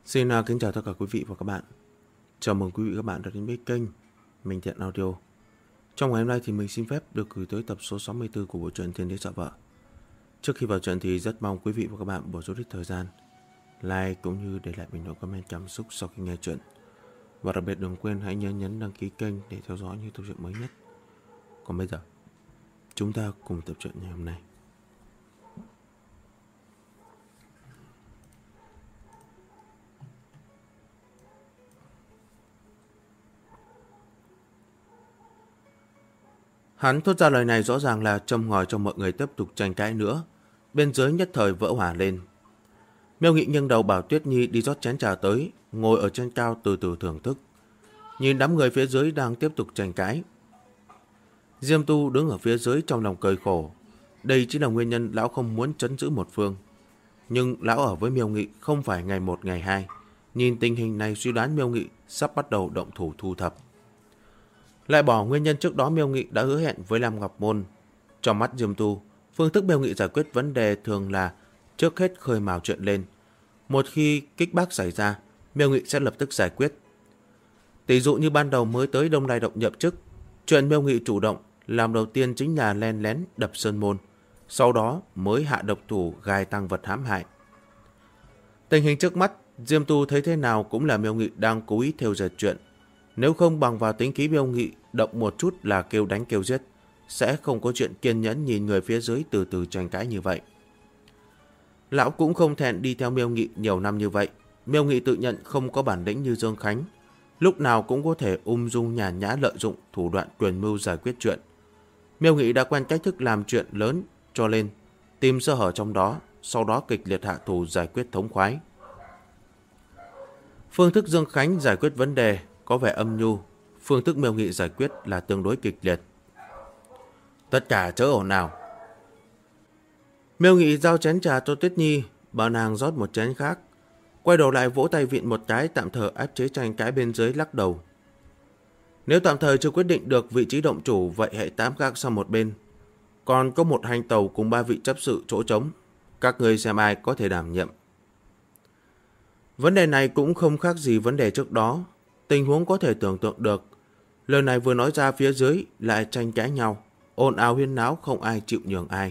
Xin kính chào tất cả quý vị và các bạn. Chào mừng quý vị và các bạn đã đến với kênh Minh Thiện Audio. Trong ngày hôm nay thì mình xin phép được gửi tới tập số 64 của bộ truyện Thiên Đế Sợ Vợ. Trước khi vào truyện thì rất mong quý vị và các bạn bỏ chút ít thời gian like cũng như để lại bình luận comment cảm xúc sau khi nghe truyện. Và đặc biệt đừng quên hãy nhấn đăng ký kênh để theo dõi những tập truyện mới nhất. Còn bây giờ, chúng ta cùng tập truyện ngày hôm nay. Hắn thốt ra lời này rõ ràng là châm ngòi cho mọi người tiếp tục tranh cãi nữa. Bên dưới nhất thời vỡ hỏa lên. Miêu Nghị nghiêng đầu bảo Tuyết Nhi đi rót chén trà tới, ngồi ở trên cao từ từ thưởng thức. Nhìn đám người phía dưới đang tiếp tục tranh cãi. Diêm Tu đứng ở phía dưới trong lòng cười khổ. Đây chính là nguyên nhân lão không muốn trấn giữ một phương. Nhưng lão ở với Miêu Nghị không phải ngày một ngày hai. Nhìn tình hình này suy đoán Miêu Nghị sắp bắt đầu động thủ thu thập. Lại bỏ nguyên nhân trước đó Miêu Nghị đã hứa hẹn với Lam Ngọc Môn. Trong mắt Diêm Tu, phương thức Miêu Nghị giải quyết vấn đề thường là trước hết khơi mào chuyện lên. Một khi kích bác xảy ra, Miêu Nghị sẽ lập tức giải quyết. Tỷ dụ như ban đầu mới tới Đông Lai Động nhậm chức, chuyện Miêu Nghị chủ động làm đầu tiên chính là len lén đập sơn môn, sau đó mới hạ độc thủ gài tăng vật hãm hại. Tình hình trước mắt, Diêm Tu thấy thế nào cũng là Miêu Nghị đang cố ý theo dệt chuyện. Nếu không bằng vào tính khí Miêu Nghị động một chút là kêu đánh kêu giết, sẽ không có chuyện kiên nhẫn nhìn người phía dưới từ từ tranh cãi như vậy. Lão cũng không thẹn đi theo Miêu Nghị nhiều năm như vậy. Miêu Nghị tự nhận không có bản lĩnh như Dương Khánh, lúc nào cũng có thể ung dung nhàn nhã lợi dụng thủ đoạn quyền mưu giải quyết chuyện. Miêu Nghị đã quen cách thức làm chuyện lớn, cho nên tìm sơ hở trong đó, sau đó kịch liệt hạ thủ giải quyết thống khoái. Phương thức Dương Khánh giải quyết vấn đề có vẻ âm nhu, phương thức Miêu Nghị giải quyết là tương đối kịch liệt. Tất cả chớ ồn nào. Miêu Nghị giao chén trà cho Tuyết Nhi, bảo nàng rót một chén khác. Quay đầu lại vỗ tay vịn một cái, tạm thời áp chế tranh cãi bên dưới, lắc đầu. Nếu tạm thời chưa quyết định được vị trí động chủ, vậy hãy tạm gác sang một bên. Còn có một hành tàu cùng 3 vị chấp sự chỗ trống, các người xem ai có thể đảm nhiệm. Vấn đề này cũng không khác gì vấn đề trước đó. Tình huống có thể tưởng tượng được. Lời này vừa nói ra phía dưới lại tranh cãi nhau, ồn ào huyên náo, không ai chịu nhường ai.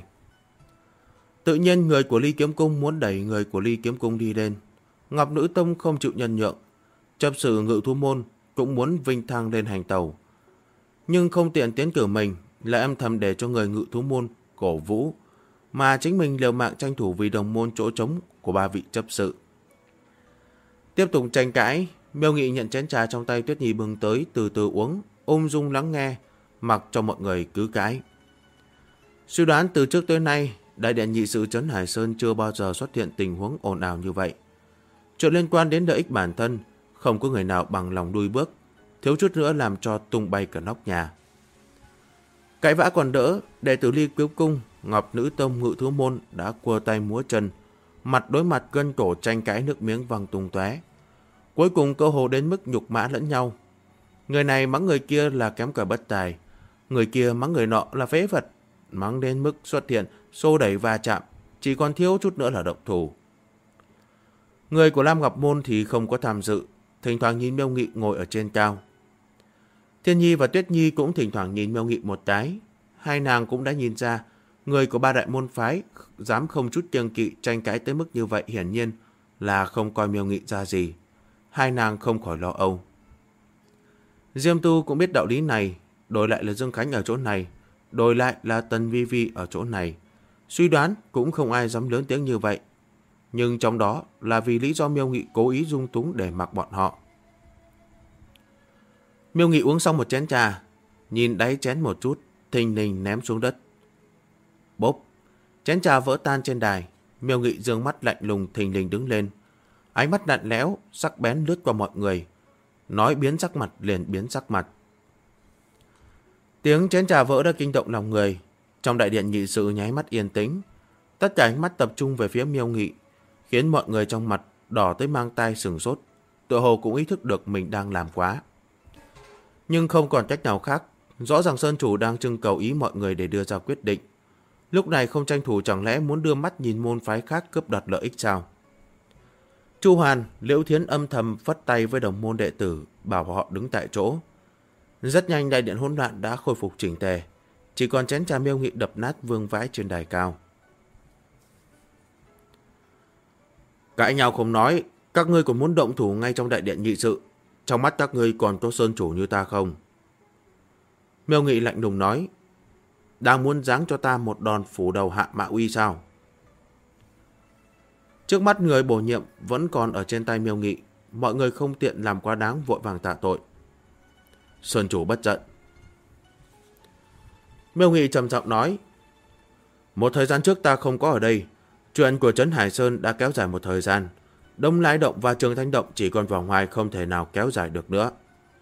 Tự nhiên người của Ly Kiếm Cung muốn đẩy người của Ly Kiếm Cung đi lên. Ngọc Nữ Tông không chịu nhân nhượng. Chấp sự Ngự Thú Môn cũng muốn vinh thăng lên hành tàu. Nhưng không tiện tiến cử mình, lại âm thầm để cho người Ngự Thú Môn cổ vũ, mà chính mình liều mạng tranh thủ vì đồng môn chỗ trống của 3 vị chấp sự. Tiếp tục tranh cãi, Miêu Nghị nhận chén trà trong tay Tuyết Nhi bưng tới, từ từ uống, ung dung lắng nghe, mặc cho mọi người cứ cãi. Suy đoán từ trước tới nay, đại điện nhị sự Trấn Hải Sơn chưa bao giờ xuất hiện tình huống ồn ào như vậy. Chuyện liên quan đến lợi ích bản thân, không có người nào bằng lòng đuôi bước, thiếu chút nữa làm cho tung bay cả nóc nhà. Cãi vã còn đỡ, đệ tử Ly Kiếm Cung, Ngọc Nữ Tông, Ngự Thú Môn đã cua tay múa chân, mặt đối mặt gân cổ tranh cãi, nước miếng văng tung tóe. Cuối cùng cơ hồ đến mức nhục mã lẫn nhau. Người này mắng người kia là kém cỏi bất tài, người kia mắng người nọ là phế vật, mắng đến mức xuất hiện xô đẩy va chạm, chỉ còn thiếu chút nữa là động thủ. Người của Lam Ngọc Môn thì không có tham dự, thỉnh thoảng nhìn Miêu Nghị ngồi ở trên cao. Thiên Nhi và Tuyết Nhi cũng thỉnh thoảng nhìn Miêu Nghị một cái. Hai nàng cũng đã nhìn ra, người của 3 đại môn phái dám không chút kiêng kỵ tranh cãi tới mức như vậy, hiển nhiên là không coi Miêu Nghị ra gì. Hai nàng không khỏi lo âu. Diêm Tu cũng biết đạo lý này, đổi lại là Dương Khánh ở chỗ này, đổi lại là Tần Vi Vi ở chỗ này. Suy đoán cũng không ai dám lớn tiếng như vậy. Nhưng trong đó là vì lý do Miêu Nghị cố ý dung túng để mặc bọn họ. Miêu Nghị uống xong một chén trà, nhìn đáy chén một chút, thình lình ném xuống đất. Bốp, chén trà vỡ tan trên đài. Miêu Nghị dương mắt lạnh lùng thình lình đứng lên. Ánh mắt lạnh lẽo, sắc bén lướt qua mọi người. Nói biến sắc mặt liền biến sắc mặt. Tiếng chén trà vỡ đã kinh động lòng người. Trong đại điện nhị sự nháy mắt yên tĩnh. Tất cả ánh mắt tập trung về phía Miêu Nghị, khiến mọi người trong mặt đỏ tới mang tai sừng sốt. Tựa hồ cũng ý thức được mình đang làm quá. Nhưng không còn cách nào khác. Rõ ràng Sơn Chủ đang trưng cầu ý mọi người để đưa ra quyết định. Lúc này không tranh thủ chẳng lẽ muốn đưa mắt nhìn môn phái khác cướp đoạt lợi ích sao? Chu Hoàn, Liễu Thiến âm thầm phất tay với đồng môn đệ tử, bảo họ đứng tại chỗ. Rất nhanh đại điện hỗn loạn đã khôi phục chỉnh tề, chỉ còn chén trà Miêu Nghị đập nát vương vãi trên đài cao. Cãi nhau không nói, các ngươi còn muốn động thủ ngay trong đại điện nghị sự. Trong mắt các ngươi còn có sơn chủ như ta không? Miêu Nghị lạnh lùng nói. Đang muốn giáng cho ta một đòn phủ đầu hạ mạ uy sao? Trước mắt người bổ nhiệm vẫn còn ở trên tay Miêu Nghị, mọi người không tiện làm quá đáng, vội vàng tạ tội. Sơn chủ bất giận. Miêu Nghị trầm giọng nói. Một thời gian trước ta không có ở đây, chuyện của Trấn Hải Sơn đã kéo dài một thời gian. Đông Lai Động và Trường Thanh Động chỉ còn vòng ngoài, không thể nào kéo dài được nữa.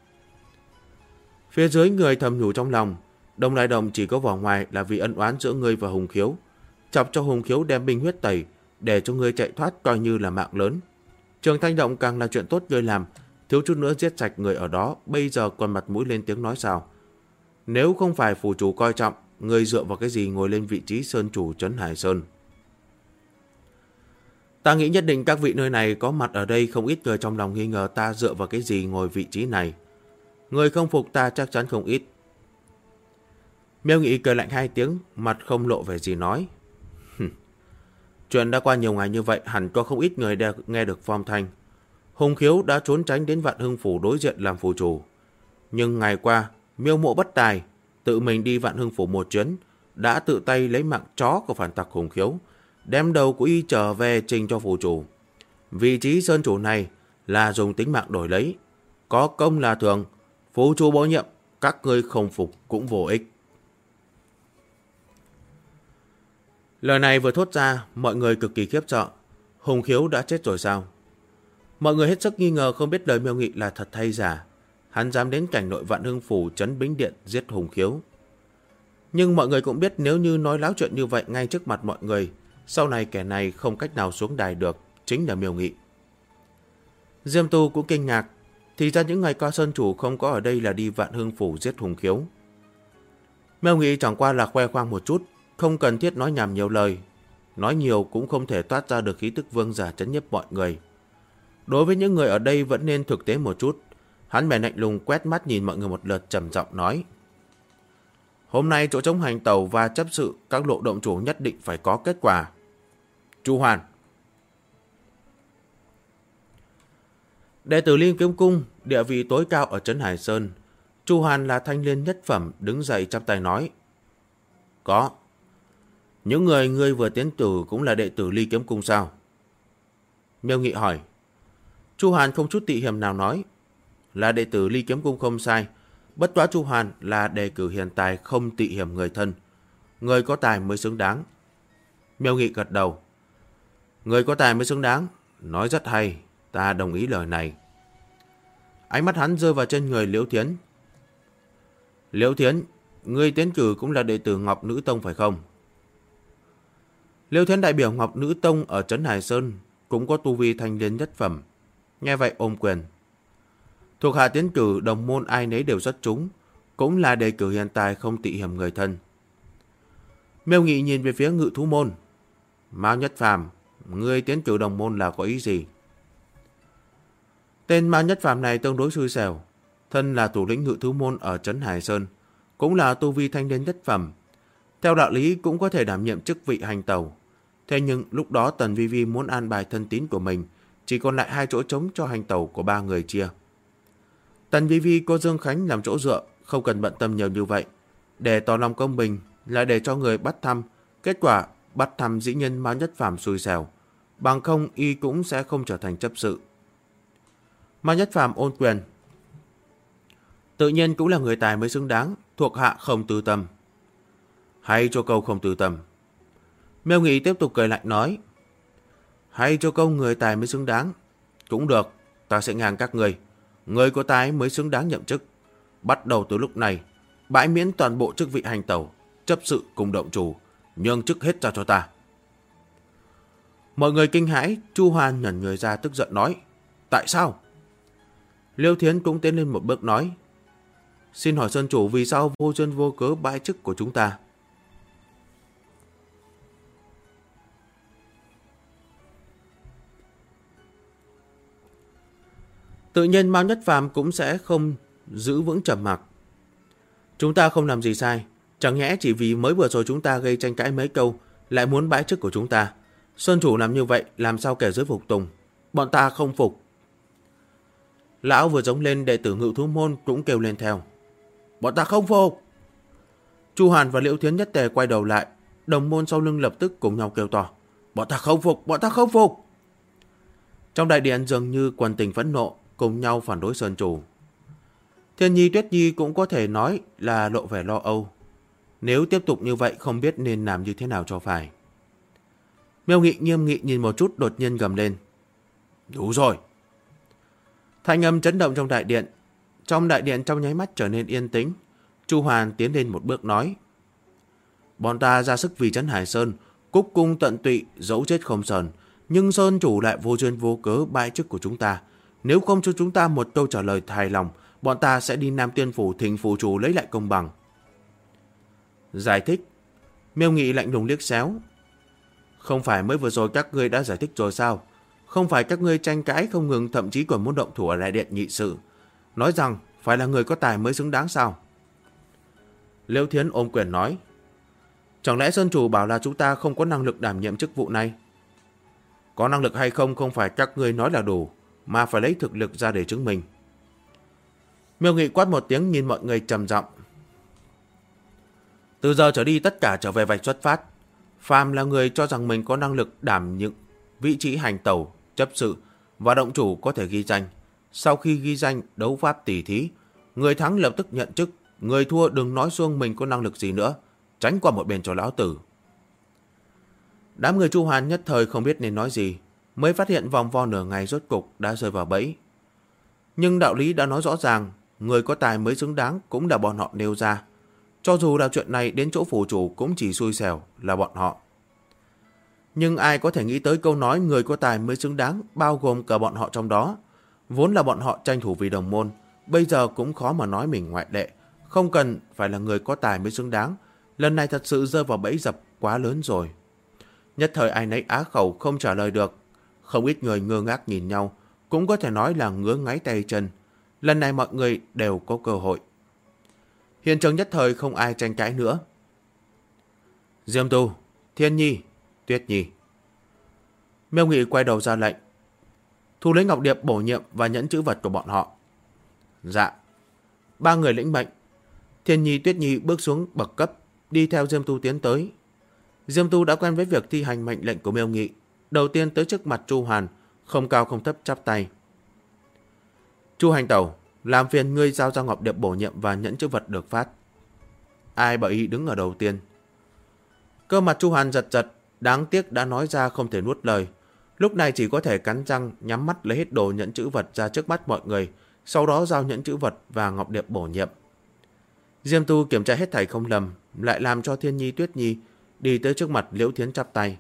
Phía dưới người thầm nhủ trong lòng, Đông Lai Động chỉ có vòng ngoài là vì ân oán giữa ngươi và Hùng Khiếu. Chọc cho Hùng Khiếu đem binh huyết tẩy, để cho ngươi chạy thoát coi như là mạng lớn. Trường Thanh Động càng là chuyện tốt ngươi làm, thiếu chút nữa giết sạch người ở đó, bây giờ còn mặt mũi lên tiếng nói sao? Nếu không phải phủ chủ coi trọng, ngươi dựa vào cái gì ngồi lên vị trí sơn chủ Trấn Hải Sơn? Ta nghĩ nhất định các vị nơi này có mặt ở đây, không ít người trong lòng nghi ngờ ta dựa vào cái gì ngồi vị trí này. Người không phục ta chắc chắn không ít. Miêu Nghị cười lạnh hai tiếng, mặt không lộ vẻ gì nói. Chuyện đã qua nhiều ngày như vậy, hẳn có không ít người nghe được phong thanh. Hùng Khiếu đã trốn tránh đến Vạn Hưng Phủ đối diện làm phủ chủ. Nhưng ngày qua, Miêu Mộ bất tài, tự mình đi Vạn Hưng Phủ một chuyến, đã tự tay lấy mạng chó của phản tặc Hùng Khiếu, đem đầu của y trở về trình cho phủ chủ. Vị trí sơn chủ này là dùng tính mạng đổi lấy. Có công là thường, phủ chủ bổ nhiệm, các ngươi không phục cũng vô ích. Lời này vừa thốt ra, mọi người cực kỳ khiếp sợ. Hùng Khiếu đã chết rồi sao? Mọi người hết sức nghi ngờ không biết lời Miêu Nghị là thật hay giả. Hắn dám đến cảnh nội Vạn Hưng Phủ trấn Bính Điện giết Hùng Khiếu. Nhưng mọi người cũng biết nếu như nói láo chuyện như vậy ngay trước mặt mọi người, sau này kẻ này không cách nào xuống đài được, chính là Miêu Nghị. Diêm Tu cũng kinh ngạc, thì ra những ngày qua sơn chủ không có ở đây là đi Vạn Hưng Phủ giết Hùng Khiếu. Miêu Nghị chẳng qua là khoe khoang một chút, không cần thiết nói nhảm nhiều lời. Nói nhiều cũng không thể toát ra được khí tức vương giả trấn nhiếp mọi người. Đối với những người ở đây vẫn nên thực tế một chút. Hắn bèn lạnh lùng quét mắt nhìn mọi người một lượt, trầm giọng nói. Hôm nay chỗ trống hành tàu và chấp sự các lộ động chủ nhất định phải có kết quả. Chu Hoàn. Đệ tử Liên Kiếm Cung, địa vị tối cao ở trấn Hải Sơn. Chu Hoàn là thanh liên nhất phẩm, đứng dậy chắp tay nói. Có. Những người ngươi vừa tiến cử cũng là đệ tử Ly Kiếm Cung sao? Miêu Nghị hỏi. Chu Hoàn không chút tị hiềm nào nói. Là đệ tử Ly Kiếm Cung không sai. Bất quá Chu Hoàn là đề cử hiền tài, không tị hiềm người thân. Người có tài mới xứng đáng. Miêu Nghị gật đầu. Người có tài mới xứng đáng. Nói rất hay, ta đồng ý lời này. Ánh mắt hắn rơi vào trên người Liễu Thiến. Liễu Thiến, ngươi tiến cử cũng là đệ tử Ngọc Nữ Tông phải không? Liễu Thiến đại biểu Ngọc Nữ Tông ở trấn Hải Sơn, cũng có tu vi thanh liên nhất phẩm. Nghe vậy ôm quyền. Thuộc hạ tiến cử đồng môn ai nấy đều rất trúng, cũng là đề cử hiện tại không tị hiểm người thân. Miêu Nghị nhìn về phía Ngự Thú Môn. Mao Nhất Phàm, ngươi tiến cử đồng môn là có ý gì? Tên Mao Nhất Phàm này tương đối xui xẻo, thân là thủ lĩnh Ngự Thú Môn ở trấn Hải Sơn, cũng là tu vi thanh liên nhất phẩm. Theo đạo lý cũng có thể đảm nhiệm chức vị hành tẩu. Thế nhưng lúc đó Tần Vi Vi muốn an bài thân tín của mình, chỉ còn lại 2 chỗ trống cho hành tẩu của 3 người chia. Tần Vi Vi có Dương Khánh làm chỗ dựa, không cần bận tâm nhiều như vậy. Để tỏ lòng công bình là để cho người bắt thăm. Kết quả bắt thăm dĩ nhân Mao Nhất Phàm xui xẻo, bằng không y cũng sẽ không trở thành chấp sự. Mao Nhất Phàm ôn quyền. Tự nhiên cũng là người tài mới xứng đáng, thuộc hạ không tư tâm. Hay cho câu không tư tâm. Miêu Nghị tiếp tục cười lạnh nói. Hay cho câu người tài mới xứng đáng. Cũng được, ta sẽ ngang các người. Người có tài mới xứng đáng nhậm chức. Bắt đầu từ lúc này, bãi miễn toàn bộ chức vị hành tẩu, chấp sự cùng động chủ, nhường chức hết ra cho ta. Mọi người kinh hãi, Chu Hoàn nhẩn người ra tức giận nói. Tại sao? Liêu Thiến cũng tiến lên một bước nói. Xin hỏi Sơn Chủ vì sao vô duyên vô cớ bãi chức của chúng ta? Tự nhiên Mao Nhất Phàm cũng sẽ không giữ vững trầm mặc. Chúng ta không làm gì sai, chẳng nhẽ chỉ vì mới vừa rồi chúng ta gây tranh cãi mấy câu lại muốn bãi chức của chúng ta. Sơn chủ làm như vậy làm sao kẻ dưới phục tùng? Bọn ta không phục. Lão vừa giống lên, đệ tử Ngự Thú Môn cũng kêu lên theo. Bọn ta không phục. Chu Hàn và Liễu Thiến nhất tề quay đầu lại, đồng môn sau lưng lập tức cùng nhau kêu to. Bọn ta không phục, bọn ta không phục. Trong đại điện dường như quần tình phẫn nộ, cùng nhau phản đối Sơn chủ. Thiên Nhi Tuyết Nhi cũng có thể nói là lộ vẻ lo âu. Nếu tiếp tục như vậy không biết nên làm như thế nào cho phải. Miêu Nghị nghiêm nghị nhìn một chút, đột nhiên gầm lên. Đủ rồi. Thanh âm chấn động trong đại điện. Trong đại điện trong nháy mắt trở nên yên tĩnh. Chu Hoàn tiến lên một bước nói. Bọn ta ra sức vì trấn Hải Sơn, cúc cung tận tụy, dẫu chết không sờn. Nhưng Sơn chủ lại vô duyên vô cớ bãi chức của chúng ta. Nếu không cho chúng ta một câu trả lời hài lòng, bọn ta sẽ đi Nam Tiên Phủ thỉnh phủ chủ lấy lại công bằng. Giải thích. Miêu Nghị lạnh lùng liếc xéo. Không phải mới vừa rồi các ngươi đã giải thích rồi sao? Không phải các ngươi tranh cãi không ngừng, thậm chí còn muốn động thủ ở đại điện nghị sự, nói rằng phải là người có tài mới xứng đáng sao? Liễu Thiến ôm quyền nói. Chẳng lẽ Sơn chủ bảo là chúng ta không có năng lực đảm nhiệm chức vụ này? Có năng lực hay không không phải các ngươi nói là đủ, mà phải lấy thực lực ra để chứng minh. Miêu Nghị quát một tiếng nhìn mọi người trầm giọng. Từ giờ trở đi tất cả trở về vạch xuất phát. Phàm là người cho rằng mình có năng lực đảm những vị trí hành tẩu, chấp sự và động chủ có thể ghi danh. Sau khi ghi danh đấu pháp tỉ thí, người thắng lập tức nhận chức, người thua đừng nói xuông mình có năng lực gì nữa, tránh qua một bên cho lão tử. Đám người Chu Hàn nhất thời không biết nên nói gì, mới phát hiện vòng vo nửa ngày rốt cục đã rơi vào bẫy. Nhưng đạo lý đã nói rõ ràng, người có tài mới xứng đáng cũng là bọn họ nêu ra. Cho dù là chuyện này đến chỗ phủ chủ cũng chỉ xui xẻo là bọn họ. Nhưng ai có thể nghĩ tới câu nói người có tài mới xứng đáng bao gồm cả bọn họ trong đó. Vốn là bọn họ tranh thủ vì đồng môn, bây giờ cũng khó mà nói mình ngoại lệ. Không cần phải là người có tài mới xứng đáng. Lần này thật sự rơi vào bẫy dập quá lớn rồi. Nhất thời ai nấy á khẩu không trả lời được. Không ít người ngơ ngác nhìn nhau, cũng có thể nói là ngứa ngáy tay chân. Lần này mọi người đều có cơ hội. Hiện trường nhất thời không ai tranh cãi nữa. Diêm Tu, Thiên Nhi, Tuyết Nhi. Miêu Nghị quay đầu ra lệnh. Thu lấy ngọc điệp bổ nhiệm và nhẫn chữ vật của bọn họ. Dạ. Ba người lĩnh mệnh. Thiên Nhi, Tuyết Nhi bước xuống bậc cấp, đi theo Diêm Tu tiến tới. Diêm Tu đã quen với việc thi hành mệnh lệnh của Miêu Nghị. Đầu tiên tới trước mặt Chu Hàn, không cao không thấp chắp tay. Chu hành tẩu, làm phiền ngươi giao ra ngọc điệp bổ nhiệm và nhẫn chữ vật được phát. Ai bảo ý đứng ở đầu tiên. Cơ mặt Chu Hàn giật giật, đáng tiếc đã nói ra không thể nuốt lời. Lúc này chỉ có thể cắn răng, nhắm mắt lấy hết đồ nhẫn chữ vật ra trước mắt mọi người, sau đó giao nhẫn chữ vật và ngọc điệp bổ nhiệm. Diêm Tu kiểm tra hết thảy không lầm, lại làm cho Thiên Nhi, Tuyết Nhi đi tới trước mặt Liễu Thiến chắp tay.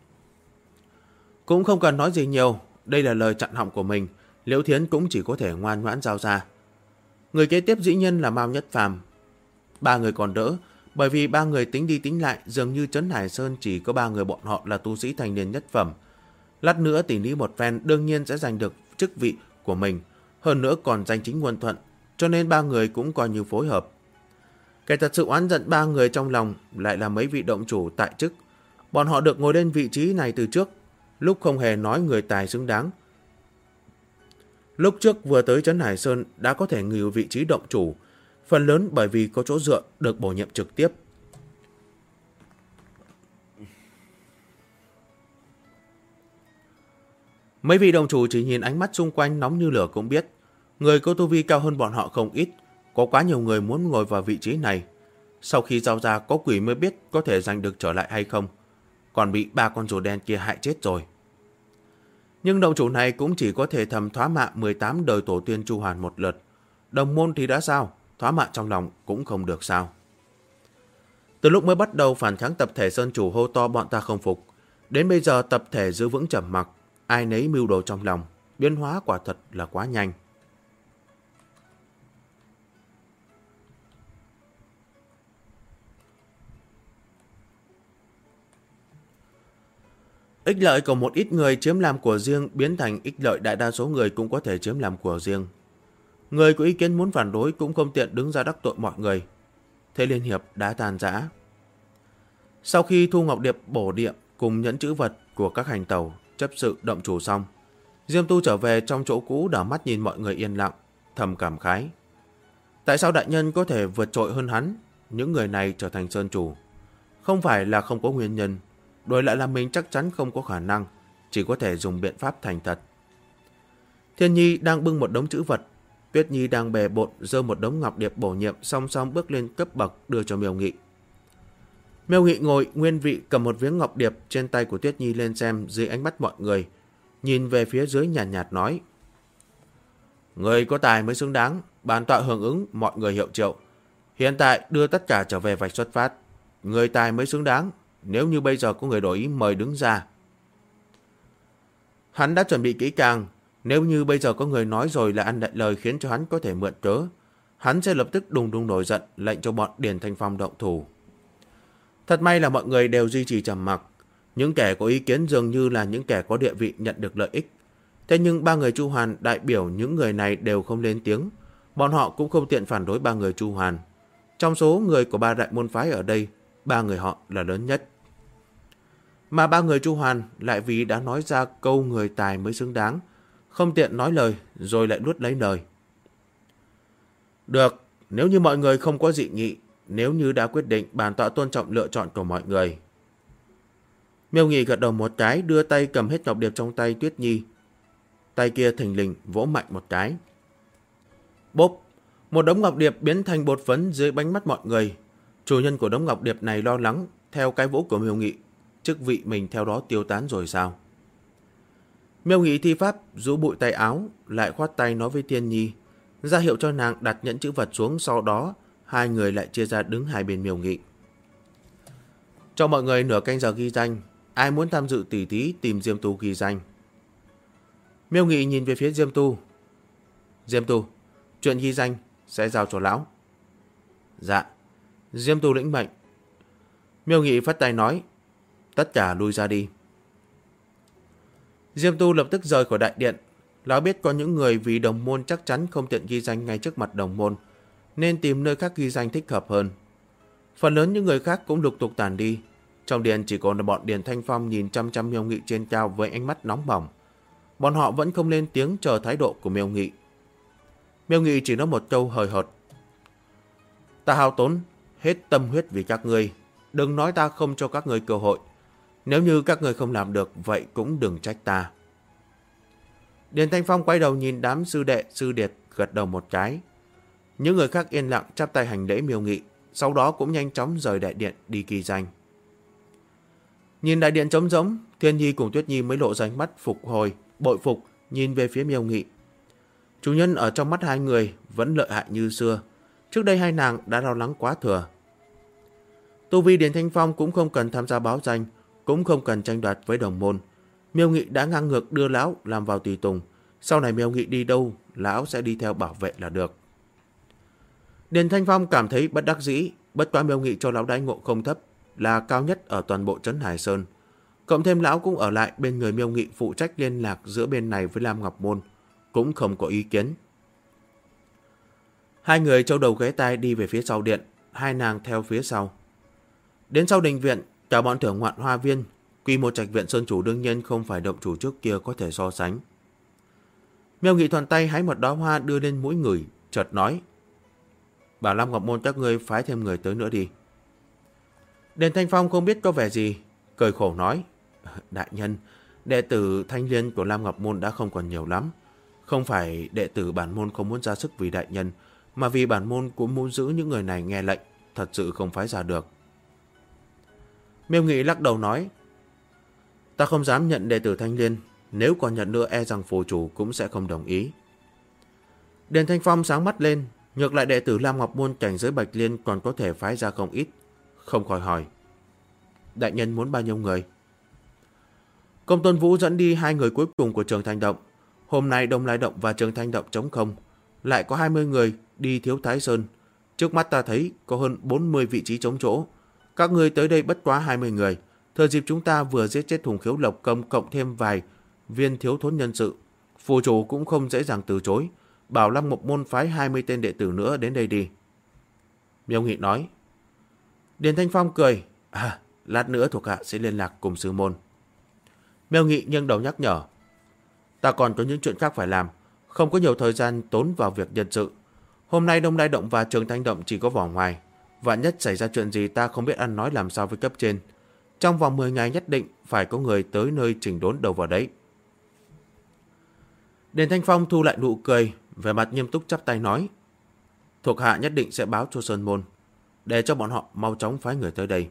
Cũng không cần nói gì nhiều, đây là lời chặn họng của mình, Liễu Thiến cũng chỉ có thể ngoan ngoãn giao ra. Người kế tiếp dĩ nhiên là Mao Nhất Phàm. Ba người còn đỡ, bởi vì ba người tính đi tính lại dường như Trấn Hải Sơn chỉ có ba người bọn họ là tu sĩ thành niên nhất phẩm. Lát nữa tỉ lý một phen đương nhiên sẽ giành được chức vị của mình, hơn nữa còn danh chính ngôn thuận, cho nên ba người cũng coi như phối hợp. Kẻ thật sự oán giận ba người trong lòng lại là mấy vị động chủ tại chức. Bọn họ được ngồi lên vị trí này từ trước, lúc không hề nói người tài xứng đáng. Lúc trước vừa tới Trấn Hải Sơn đã có thể ngự vị trí động chủ, phần lớn bởi vì có chỗ dựa được bổ nhiệm trực tiếp. Mấy vị đồng chủ chỉ nhìn ánh mắt xung quanh nóng như lửa cũng biết, người có tu vi cao hơn bọn họ không ít, có quá nhiều người muốn ngồi vào vị trí này. Sau khi giao ra có quỷ mới biết có thể giành được trở lại hay không, còn bị ba con rùa đen kia hại chết rồi. Nhưng đồng chủ này cũng chỉ có thể thầm thoá mạ 18 đời tổ tiên Chu Hàn một lượt. Đồng môn thì đã sao, thoá mạ trong lòng cũng không được sao. Từ lúc mới bắt đầu phản kháng tập thể Sơn chủ hô to bọn ta không phục, đến bây giờ tập thể giữ vững trầm mặc, ai nấy mưu đồ trong lòng, biến hóa quả thật là quá nhanh. Ích lợi của một ít người chiếm làm của riêng biến thành ích lợi đại đa số người cũng có thể chiếm làm của riêng. Người có ý kiến muốn phản đối cũng không tiện đứng ra đắc tội mọi người. Thế liên hiệp đã tan rã. Sau khi thu ngọc điệp bổ điện cùng nhẫn chữ vật của các hành tẩu chấp sự động chủ xong, Diêm Tu trở về trong chỗ cũ đảo mắt nhìn mọi người yên lặng, thầm cảm khái. Tại sao đại nhân có thể vượt trội hơn hắn, những người này trở thành sơn chủ? Không phải là không có nguyên nhân, đổi lại là mình chắc chắn không có khả năng, chỉ có thể dùng biện pháp thành thật. Thiên Nhi đang bưng một đống chữ vật, Tuyết Nhi đang bề bộn giơ một đống ngọc điệp bổ nhiệm song song bước lên cấp bậc đưa cho Miêu Nghị. Miêu Nghị ngồi nguyên vị cầm một viếng ngọc điệp trên tay của Tuyết Nhi lên xem dưới ánh mắt mọi người, nhìn về phía dưới nhàn nhạt nói: Người có tài mới xứng đáng, bản tọa hưởng ứng mọi người hiệu triệu. Hiện tại đưa tất cả trở về vạch xuất phát. Người tài mới xứng đáng, nếu như bây giờ có người đổi ý mời đứng ra. Hắn đã chuẩn bị kỹ càng, nếu như bây giờ có người nói rồi là ăn đại lời khiến cho hắn có thể mượn cớ, hắn sẽ lập tức đùng đùng nổi giận lệnh cho bọn Điền Thanh Phong động thủ. Thật may là mọi người đều duy trì trầm mặc, những kẻ có ý kiến dường như là những kẻ có địa vị nhận được lợi ích. Thế nhưng ba người Chu Hoàn đại biểu những người này đều không lên tiếng, bọn họ cũng không tiện phản đối ba người Chu Hoàn. Trong số người của ba đại môn phái ở đây, ba người họ là lớn nhất. Mà ba người Chu Hoàn lại vì đã nói ra câu người tài mới xứng đáng, không tiện nói lời rồi lại nuốt lấy lời. Được, nếu như mọi người không có dị nghị, nếu như đã quyết định, bản tọa tôn trọng lựa chọn của mọi người. Miêu Nghị gật đầu một cái, đưa tay cầm hết ngọc điệp trong tay Tuyết Nhi. Tay kia thình lình vỗ mạnh một cái. Bốp, một đống ngọc điệp biến thành bột phấn dưới bánh mắt mọi người. Chủ nhân của đống ngọc điệp này lo lắng, theo cái vỗ của Miêu Nghị, chức vị mình theo đó tiêu tán rồi sao? Miêu Nghị thi pháp rũ bụi tay áo, lại khoát tay nói với Tiên Nhi, ra hiệu cho nàng đặt nhẫn chữ vật xuống. Sau đó hai người lại chia ra đứng hai bên Miêu Nghị. Cho mọi người nửa canh giờ ghi danh, ai muốn tham dự tỉ thí tìm Diêm Tu ghi danh. Miêu Nghị nhìn về phía Diêm Tu. Diêm Tu, chuyện ghi danh sẽ giao cho lão. Dạ. Diêm Tu lĩnh mệnh. Miêu Nghị phất tay nói, tất cả lui ra đi. Diêm Tu lập tức rời khỏi đại điện. Lão biết có những người vì đồng môn chắc chắn không tiện ghi danh ngay trước mặt đồng môn, nên tìm nơi khác ghi danh thích hợp hơn. Phần lớn những người khác cũng lục tục tản đi. Trong điện chỉ còn là bọn Điền Thanh Phong nhìn chăm chăm Miêu Nghị trên cao với ánh mắt nóng bỏng. Bọn họ vẫn không lên tiếng chờ thái độ của Miêu Nghị. Miêu Nghị chỉ nói một câu hời hợt. Ta hao tốn hết tâm huyết vì các ngươi, đừng nói ta không cho các ngươi cơ hội. Nếu như các ngươi không làm được, vậy cũng đừng trách ta. Điền Thanh Phong quay đầu nhìn đám sư đệ, sư điệt, gật đầu một cái. Những người khác yên lặng chắp tay hành lễ Miêu Nghị, sau đó cũng nhanh chóng rời đại điện đi ghi danh. Nhìn đại điện trống rỗng, Thiên Nhi cùng Tuyết Nhi mới lộ ra ánh mắt phục hồi, bội phục, nhìn về phía Miêu Nghị. Chủ nhân ở trong mắt hai người vẫn lợi hại như xưa. Trước đây hai nàng đã lo lắng quá thừa. Tu vi Điền Thanh Phong cũng không cần tham gia báo danh, cũng không cần tranh đoạt với đồng môn. Miêu Nghị đã ngang ngược đưa lão làm vào tùy tùng. Sau này Miêu Nghị đi đâu, lão sẽ đi theo bảo vệ là được. Điền Thanh Phong cảm thấy bất đắc dĩ, bất quá Miêu Nghị cho lão đãi ngộ không thấp, là cao nhất ở toàn bộ trấn Hải Sơn. Cộng thêm lão cũng ở lại bên người Miêu Nghị phụ trách liên lạc giữa bên này với Lam Ngọc Môn, cũng không có ý kiến. Hai người châu đầu ghé tai đi về phía sau điện, hai nàng theo phía sau. Đến sau đình viện, cả bọn thưởng ngoạn hoa viên, quy mô trạch viện sơn chủ đương nhiên không phải động chủ trước kia có thể so sánh. Miêu Nghị thuận tay hái một đóa hoa đưa lên mũi người, chợt nói, bảo Lam Ngọc Môn các ngươi phái thêm người tới nữa đi. Điền Thanh Phong không biết có vẻ gì, cười khổ nói, đại nhân, đệ tử thanh liên của Lam Ngọc Môn đã không còn nhiều lắm. Không phải đệ tử bản môn không muốn ra sức vì đại nhân, mà vì bản môn cũng muốn giữ những người này nghe lệnh, thật sự không phái ra được. Miêu Nghị lắc đầu nói, ta không dám nhận đệ tử thanh liên, nếu còn nhận nữa e rằng phù chủ cũng sẽ không đồng ý. Điền Thanh Phong sáng mắt lên, ngược lại đệ tử Lam Ngọc Môn cảnh giới Bạch Liên còn có thể phái ra không ít, không khỏi hỏi, đại nhân muốn bao nhiêu người? Công Tôn Vũ dẫn đi hai người cuối cùng của Trường Thanh Động. Hôm nay Đông Lai Động và Trường Thanh Động trống không, lại có 20 người đi Thiếu Thái Sơn. Trước mắt ta thấy có hơn 40 vị trí trống chỗ. Các ngươi tới đây bất quá 20 người, Thừa dịp chúng ta vừa giết chết Hùng Khiếu Lộc Công cộng thêm vài viên thiếu thốn nhân sự, phù chủ cũng không dễ dàng từ chối, bảo Lăng Mộc Môn phái 20 tên đệ tử nữa đến đây đi. Miêu Nghị nói. Điền Thanh Phong cười. Lát nữa thuộc hạ sẽ liên lạc cùng sư môn. Miêu Nghị nghiêng đầu nhắc nhở. Ta còn có những chuyện khác phải làm, không có nhiều thời gian tốn vào việc nhân sự. Hôm nay Đông Lai Động và Trường Thanh Động chỉ có vỏ ngoài. Vạn nhất xảy ra chuyện gì ta không biết ăn nói làm sao với cấp trên. Trong vòng 10 ngày nhất định phải có người tới nơi chỉnh đốn đầu vào đấy. Điền Thanh Phong thu lại nụ cười, vẻ mặt nghiêm túc chắp tay nói. Thuộc hạ nhất định sẽ báo cho Sơn Môn, để cho bọn họ mau chóng phái người tới đây.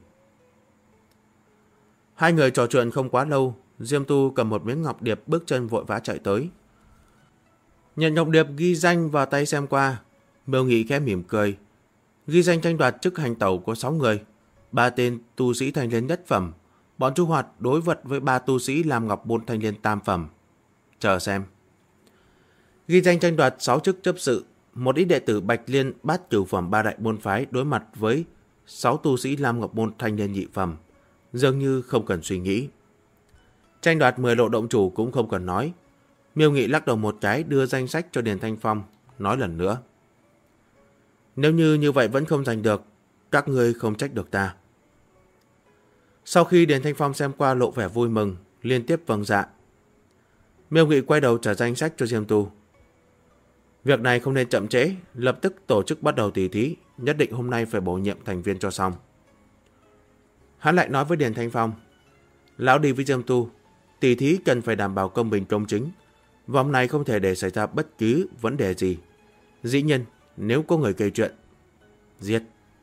Hai người trò chuyện không quá lâu, Diêm Tu cầm một miếng ngọc điệp bước chân vội vã chạy tới. Nhận ngọc điệp ghi danh vào tay xem qua, Miêu Nghị khẽ mỉm cười. Ghi danh tranh đoạt chức hành tẩu có 6 người, 3 tên tu sĩ thanh liên nhất phẩm, bọn Chu Hoạt đối vật với 3 tu sĩ làm ngọc môn thanh liên tam phẩm. Chờ xem. Ghi danh tranh đoạt 6 chức chấp sự, một ít đệ tử Bạch Liên bát cửu phẩm 3 đại môn phái đối mặt với 6 tu sĩ Lam Ngọc môn thanh liên nhị phẩm, dường như không cần suy nghĩ. Tranh đoạt 10 lộ động chủ cũng không cần nói. Miêu Nghị lắc đầu một cái đưa danh sách cho Điền Thanh Phong, nói lần nữa. Nếu như vậy vẫn không giành được, các ngươi không trách được ta. Sau khi Điền Thanh Phong xem qua lộ vẻ vui mừng, liên tiếp vâng dạ. Miêu Nghị quay đầu trả danh sách cho Diêm Tu. Việc này không nên chậm trễ, lập tức tổ chức bắt đầu tỷ thí, nhất định hôm nay phải bổ nhiệm thành viên cho xong. Hắn lại nói với Điền Thanh Phong. Lão đi với Diêm Tu, tỷ thí cần phải đảm bảo công bình công chính. Vòng này không thể để xảy ra bất cứ vấn đề gì. Dĩ nhiên, nếu có người gây chuyện, giết.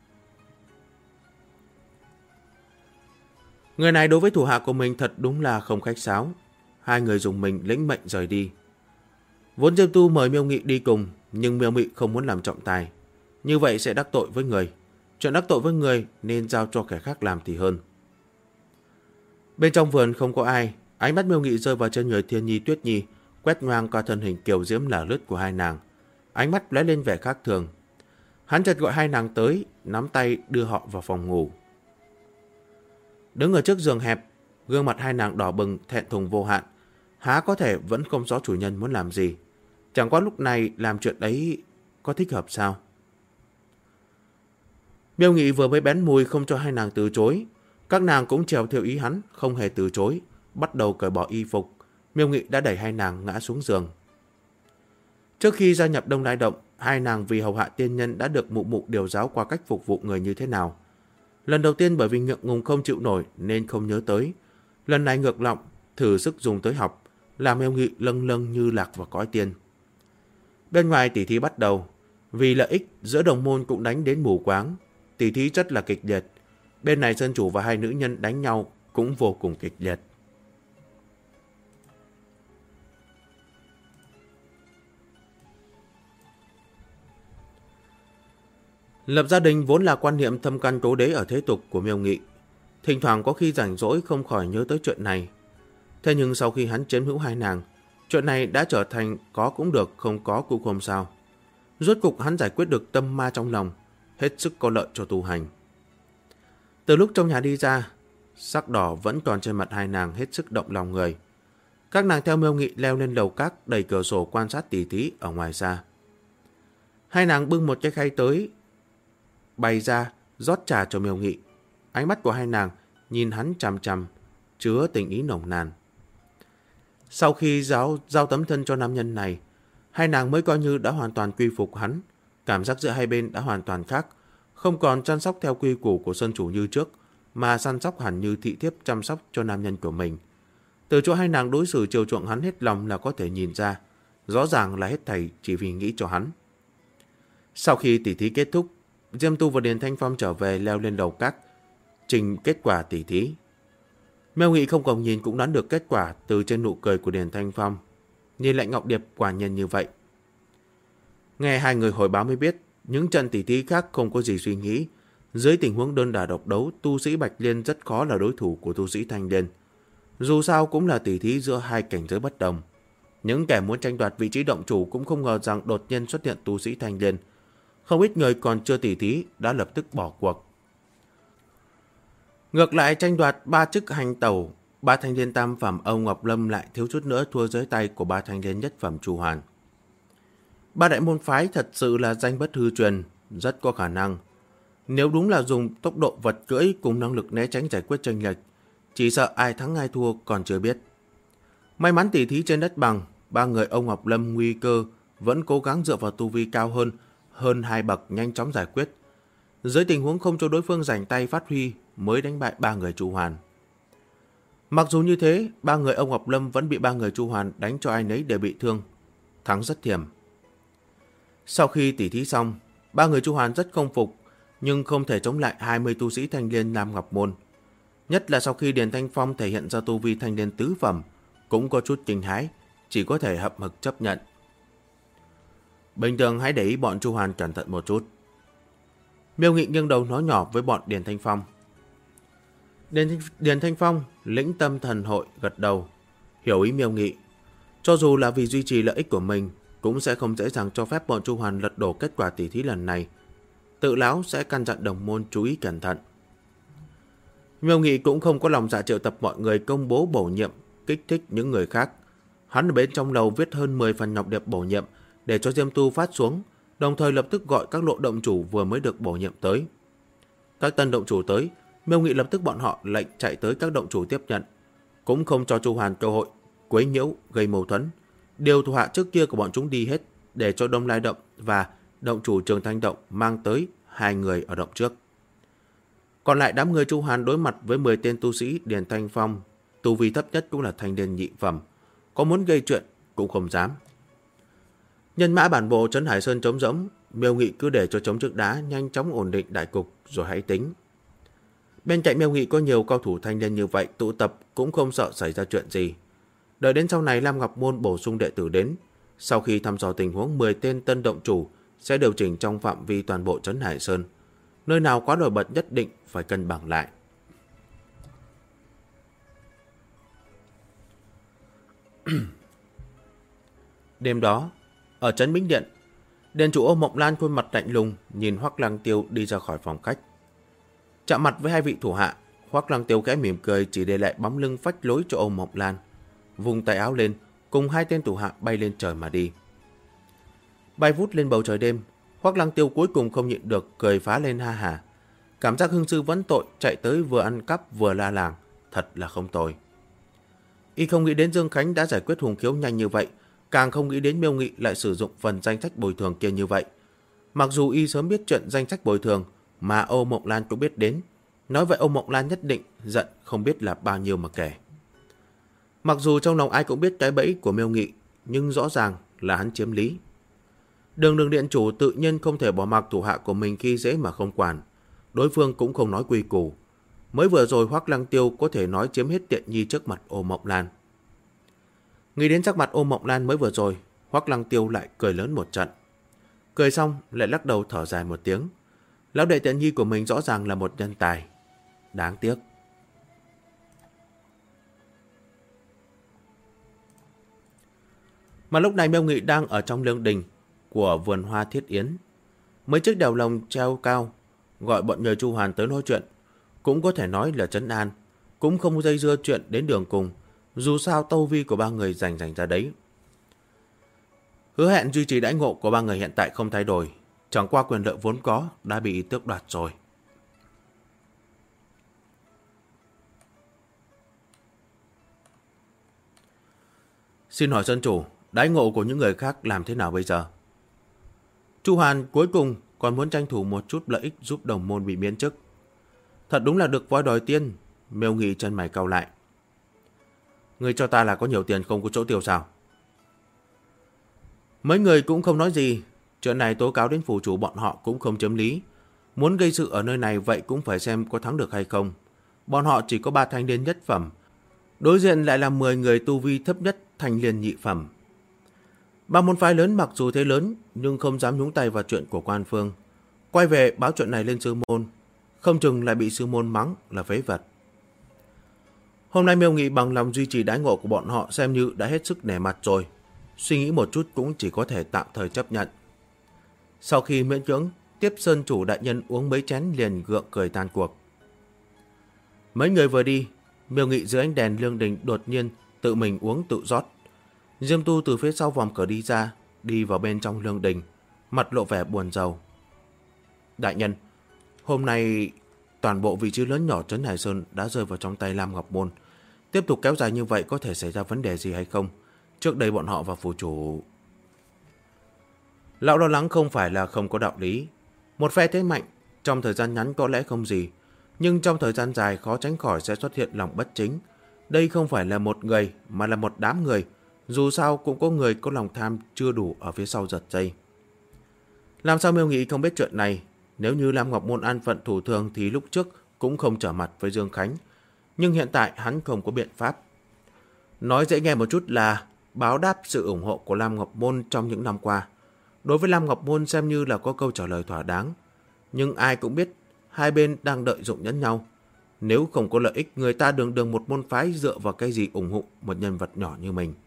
Người này đối với thủ hạ của mình thật đúng là không khách sáo. Hai người dùng mình lĩnh mệnh rời đi. Vốn Diêm Tu mời Miêu Nghị đi cùng, nhưng Miêu Nghị không muốn làm trọng tài. Như vậy sẽ đắc tội với người. Chuyện đắc tội với người nên giao cho kẻ khác làm thì hơn. Bên trong vườn không có ai, ánh mắt Miêu Nghị rơi vào trên người Thiên Nhi Tuyết Nhi, quét ngang qua thân hình kiều diễm lả lướt của hai nàng. Ánh mắt lóe lên vẻ khác thường. Hắn chợt gọi hai nàng tới, nắm tay đưa họ vào phòng ngủ. Đứng ở trước giường hẹp, gương mặt hai nàng đỏ bừng thẹn thùng vô hạn. Há có thể vẫn không rõ chủ nhân muốn làm gì. Chẳng qua lúc này làm chuyện ấy có thích hợp sao? Miêu Nghị vừa mới bén mùi không cho hai nàng từ chối. Các nàng cũng trèo theo ý hắn, không hề từ chối. Bắt đầu cởi bỏ y phục. Miêu Nghị đã đẩy hai nàng ngã xuống giường. Trước khi gia nhập Đông Lai Động, hai nàng vì hầu hạ tiên nhân đã được mụ mụ điều giáo qua cách phục vụ người như thế nào. Lần đầu tiên bởi vì ngượng ngùng không chịu nổi nên không nhớ tới. Lần này ngược lòng, thử sức dùng tới học, làm Miêu Nghị lâng lâng như lạc vào cõi tiên. Bên ngoài tỷ thí bắt đầu, vì lợi ích giữa đồng môn cũng đánh đến mù quáng. Tỷ thí rất là kịch liệt. Bên này sơn chủ và hai nữ nhân đánh nhau cũng vô cùng kịch liệt. Lập gia đình vốn là quan niệm thâm căn cố đế ở thế tục của Miêu Nghị. Thỉnh thoảng có khi rảnh rỗi không khỏi nhớ tới chuyện này. Thế nhưng sau khi hắn chiếm hữu hai nàng, chuyện này đã trở thành có cũng được, không có cũng không sao. Rốt cục hắn giải quyết được tâm ma trong lòng, hết sức có lợi cho tu hành. Từ lúc trong nhà đi ra, sắc đỏ vẫn còn trên mặt hai nàng hết sức động lòng người. Các nàng theo Miêu Nghị leo lên lầu các đẩy cửa sổ quan sát tỉ thí ở ngoài xa. Hai nàng bưng một cái khay tới, bày ra, rót trà cho Miêu Nghị. Ánh mắt của hai nàng nhìn hắn chằm chằm, chứa tình ý nồng nàn. Sau khi giao tấm thân cho nam nhân này, hai nàng mới coi như đã hoàn toàn quy phục hắn. Cảm giác giữa hai bên đã hoàn toàn khác, không còn chăm sóc theo quy củ của sơn chủ như trước, mà săn sóc hẳn như thị thiếp chăm sóc cho nam nhân của mình. Từ chỗ hai nàng đối xử chiều chuộng hắn hết lòng là có thể nhìn ra, rõ ràng là hết thảy chỉ vì nghĩ cho hắn. Sau khi tỷ thí kết thúc, Diêm Tu và Điền Thanh Phong trở về leo lên đầu các, trình kết quả tỷ thí. Miêu Nghị không cần nhìn cũng đoán được kết quả từ trên nụ cười của Điền Thanh Phong. Nhìn lại Ngọc Điệp quả nhiên như vậy. Nghe hai người hồi báo mới biết, những trận tỷ thí khác không có gì suy nghĩ. Dưới tình huống đơn đả độc đấu, tu sĩ Bạch Liên rất khó là đối thủ của tu sĩ Thanh Liên. Dù sao cũng là tỷ thí giữa hai cảnh giới bất đồng. Những kẻ muốn tranh đoạt vị trí động chủ cũng không ngờ rằng đột nhiên xuất hiện tu sĩ Thanh Liên. Không ít người còn chưa tỷ thí đã lập tức bỏ cuộc. Ngược lại tranh đoạt 3 chức hành tẩu, 3 thanh niên tam phẩm ông Ngọc Lâm lại thiếu chút nữa thua dưới tay của 3 thanh niên nhất phẩm Chu Hoàn. 3 đại môn phái thật sự là danh bất hư truyền, rất có khả năng. Nếu đúng là dùng tốc độ vật cưỡi cùng năng lực né tránh giải quyết chênh lệch, chỉ sợ ai thắng ai thua còn chưa biết. May mắn tỉ thí trên đất bằng, 3 người ông Ngọc Lâm nguy cơ vẫn cố gắng dựa vào tu vi cao hơn 2 bậc nhanh chóng giải quyết. Dưới tình huống không cho đối phương rảnh tay phát huy mới đánh bại 3 người Chu Hoàn. Mặc dù như thế, 3 người ông Ngọc Lâm vẫn bị 3 người Chu Hoàn đánh cho ai nấy đều bị thương, thắng rất thiểm. Sau khi tỉ thí xong, 3 người Chu Hoàn rất không phục, nhưng không thể chống lại 20 tu sĩ thanh liên Nam Ngọc Môn. Nhất là sau khi Điền Thanh Phong thể hiện ra tu vi thanh liên tứ phẩm, cũng có chút kinh hãi, chỉ có thể hậm hực chấp nhận. Bình thường hãy để ý bọn Chu Hoàn cẩn thận một chút. Miêu Nghị nghiêng đầu nói nhỏ với bọn Điền Thanh Phong. Điền Thanh Phong lĩnh tâm thần hội gật đầu, hiểu ý Miêu Nghị. Cho dù là vì duy trì lợi ích của mình, cũng sẽ không dễ dàng cho phép bọn Chu Hoàn lật đổ kết quả tỉ thí lần này. Tự lão sẽ căn dặn đồng môn chú ý cẩn thận. Miêu Nghị cũng không có lòng dạ triệu tập mọi người công bố bổ nhiệm, kích thích những người khác. Hắn ở bên trong lầu viết hơn 10 phần ngọc điệp bổ nhiệm để cho Diêm Tu phát xuống, đồng thời lập tức gọi các lộ động chủ vừa mới được bổ nhiệm tới. Các tân động chủ tới, Miêu Nghị lập tức bọn họ lệnh chạy tới các động chủ tiếp nhận, cũng không cho Chu Hoàn cơ hội quấy nhiễu gây mâu thuẫn. Điều thủ hạ trước kia của bọn chúng đi hết, để cho Đông Lai Động và động chủ Trường Thanh Động mang tới 2 người ở động trước. Còn lại đám người Chu Hoàn đối mặt với 10 tên tu sĩ Điền Thanh Phong, tu vi thấp nhất cũng là thanh niên nhị phẩm, có muốn gây chuyện cũng không dám. Nhân mã bản bộ trấn Hải Sơn trống rỗng, Miêu Nghị cứ để cho trống trước đá nhanh chóng ổn định đại cục rồi hãy tính. Bên cạnh Miêu Nghị có nhiều cao thủ thanh niên như vậy tụ tập cũng không sợ xảy ra chuyện gì. Đợi đến sau này Lam Ngọc Môn bổ sung đệ tử đến, sau khi thăm dò tình huống 10 tên tân động chủ sẽ điều chỉnh trong phạm vi toàn bộ trấn Hải Sơn. Nơi nào quá nổi bật nhất định phải cân bằng lại. Đêm đó, ở trấn Bính Điện, Điện chủ Ô Mộng Lan khuôn mặt lạnh lùng nhìn Hoắc Lăng Tiêu đi ra khỏi phòng khách. Chạm mặt với 2 vị thủ hạ, Hoắc Lăng Tiêu khẽ mỉm cười chỉ để lại bóng lưng phách lối cho Ô Mộng Lan, vung tay áo lên, cùng 2 tên thủ hạ bay lên trời mà đi. Bay vút lên bầu trời đêm, Hoắc Lăng Tiêu cuối cùng không nhịn được cười phá lên ha hả. Cảm giác hương sư vấn tội chạy tới vừa ăn cắp vừa la làng, thật là không tồi. Y không nghĩ đến Dương Khánh đã giải quyết Hùng Khiếu nhanh như vậy, càng không nghĩ đến Miêu Nghị lại sử dụng phần danh sách bồi thường kia như vậy. Mặc dù Y sớm biết chuyện danh sách bồi thường mà Ô Mộng Lan cũng biết đến, nói vậy Ô Mộng Lan nhất định giận không biết là bao nhiêu mà kể. Mặc dù trong lòng ai cũng biết cái bẫy của Miêu Nghị, nhưng rõ ràng là hắn chiếm lý. Đường điện chủ tự nhiên không thể bỏ mặc thủ hạ của mình khi dễ mà không quản. Đối phương cũng không nói quy củ. Mới vừa rồi Hoắc Lăng Tiêu có thể nói chiếm hết tiện nghi trước mặt Ô Mộng Lan. Nghĩ đến sắc mặt Ô Mộng Lan mới vừa rồi, Hoắc Lăng Tiêu lại cười lớn một trận. Cười xong lại lắc đầu thở dài một tiếng. Lão đệ tiện nghi của mình rõ ràng là một nhân tài. Đáng tiếc. Mà lúc này Miêu Nghị đang ở trong lương đình của vườn hoa Thiết Yến. Mấy chiếc đèo lồng treo cao gọi bọn người Chu Hoàn tới nói chuyện, cũng có thể nói là trấn an, cũng không dây dưa chuyện đến đường cùng, dù sao tâu vi của 3 người dành ra đấy. Hứa hẹn duy trì đãi ngộ của 3 người hiện tại không thay đổi, chẳng qua quyền lợi vốn có đã bị tước đoạt rồi. Xin hỏi dân chủ, đãi ngộ của những người khác làm thế nào bây giờ? Chu Hoàn cuối cùng còn muốn tranh thủ một chút lợi ích giúp đồng môn bị miễn chức. Thật đúng là được voi đòi tiên. Miêu Nghị chân mày cau lại. Người cho ta là có nhiều tiền không có chỗ tiêu sao? Mấy người cũng không nói gì. Chuyện này tố cáo đến phủ chủ bọn họ cũng không chấm lý. Muốn gây sự ở nơi này vậy cũng phải xem có thắng được hay không. Bọn họ chỉ có 3 thanh niên nhất phẩm, đối diện lại là 10 người tu vi thấp nhất thanh niên nhị phẩm. 3 môn phái lớn mặc dù thế lớn nhưng không dám nhúng tay vào chuyện của quan phương. Quay về báo chuyện này lên sư môn, không chừng lại bị sư môn mắng là phế vật. Hôm nay Miêu Nghị bằng lòng duy trì đãi ngộ của bọn họ xem như đã hết sức nể mặt rồi. Suy nghĩ một chút cũng chỉ có thể tạm thời chấp nhận. Sau khi miễn cưỡng tiếp sơn chủ đại nhân uống mấy chén liền gượng cười tan cuộc. Mấy người vừa đi, Miêu Nghị dưới ánh đèn lương đình đột nhiên tự mình uống tự rót. Diêm Tu từ phía sau vòng cửa đi ra, đi vào bên trong lương đình, mặt lộ vẻ buồn rầu. Đại nhân, hôm nay toàn bộ vị trí lớn nhỏ trấn Hải Sơn đã rơi vào trong tay Lam Ngọc Môn. Tiếp tục kéo dài như vậy có thể xảy ra vấn đề gì hay không? Trước đây bọn họ và phủ chủ... Lão lo lắng không phải là không có đạo lý. Một phe thế mạnh, trong thời gian ngắn có lẽ không gì, nhưng trong thời gian dài khó tránh khỏi sẽ xuất hiện lòng bất chính. Đây không phải là một người, mà là một đám người. Dù sao cũng có người có lòng tham chưa đủ ở phía sau giật dây. Làm sao Miêu Nghị không biết chuyện này? Nếu như Lam Ngọc Môn an phận thủ thường thì lúc trước cũng không trở mặt với Dương Khánh. Nhưng hiện tại hắn không có biện pháp. Nói dễ nghe một chút là báo đáp sự ủng hộ của Lam Ngọc Môn trong những năm qua. Đối với Lam Ngọc Môn xem như là có câu trả lời thỏa đáng. Nhưng ai cũng biết hai bên đang đợi dụng nhẫn nhau. Nếu không có lợi ích, người ta đường một môn phái dựa vào cái gì ủng hộ một nhân vật nhỏ như mình.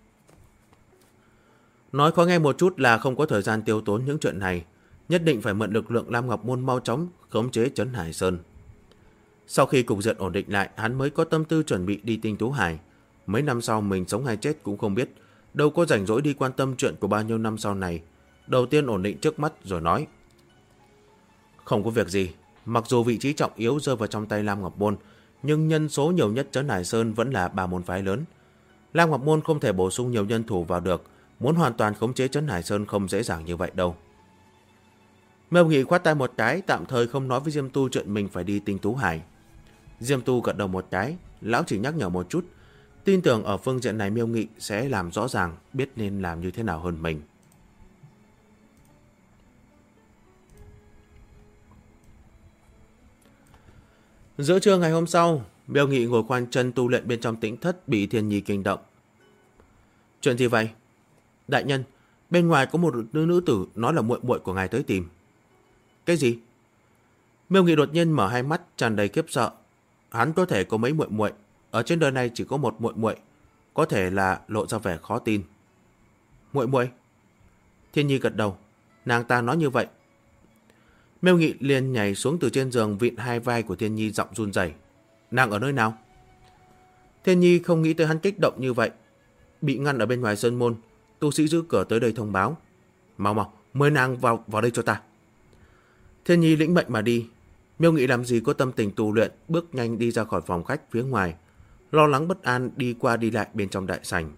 Nói khó nghe một chút là không có thời gian tiêu tốn những chuyện này. Nhất định phải mượn lực lượng Lam Ngọc Môn mau chóng khống chế trấn Hải Sơn. Sau khi cục diện ổn định lại, hắn mới có tâm tư chuẩn bị đi Tinh Tú Hải. Mấy năm sau mình sống hay chết cũng không biết, đâu có rảnh rỗi đi quan tâm chuyện của bao nhiêu năm sau này. Đầu tiên ổn định trước mắt rồi nói. Không có việc gì, mặc dù vị trí trọng yếu rơi vào trong tay Lam Ngọc Môn, nhưng nhân số nhiều nhất trấn Hải Sơn vẫn là 3 môn phái lớn. Lam Ngọc Môn không thể bổ sung nhiều nhân thủ vào được, muốn hoàn toàn khống chế trấn Hải Sơn không dễ dàng như vậy đâu. Miêu Nghị khoát tay một cái, tạm thời không nói với Diêm Tu chuyện mình phải đi Tinh Tú Hải. Diêm Tu gật đầu một cái, lão chỉ nhắc nhở một chút, tin tưởng ở phương diện này Miêu Nghị sẽ làm rõ ràng, biết nên làm như thế nào hơn mình. Giữa trưa ngày hôm sau, Miêu Nghị ngồi khoanh chân tu luyện bên trong tĩnh thất bị Thiên Nhi kinh động. Chuyện gì vậy? Đại nhân, bên ngoài có một nữ tử nói là muội muội của ngài tới tìm. Cái gì? Miêu Nghị đột nhiên mở hai mắt tràn đầy khiếp sợ. Hắn có thể có mấy muội muội, ở trên đời này chỉ có một muội muội, có thể là lộ ra vẻ khó tin. Muội muội? Thiên Nhi gật đầu, nàng ta nói như vậy. Miêu Nghị liền nhảy xuống từ trên giường vịn hai vai của Thiên Nhi, giọng run rẩy. Nàng ở nơi nào? Thiên Nhi không nghĩ tới hắn kích động như vậy. Bị ngăn ở bên ngoài sơn môn, tu sĩ giữ cửa tới đây thông báo. Mau, mời nàng vào đây cho ta. Thiên Nhi lĩnh mệnh mà đi. Miêu Nghị làm gì có tâm tình tu luyện, bước nhanh đi ra khỏi phòng khách phía ngoài, lo lắng bất an đi qua đi lại bên trong đại sảnh.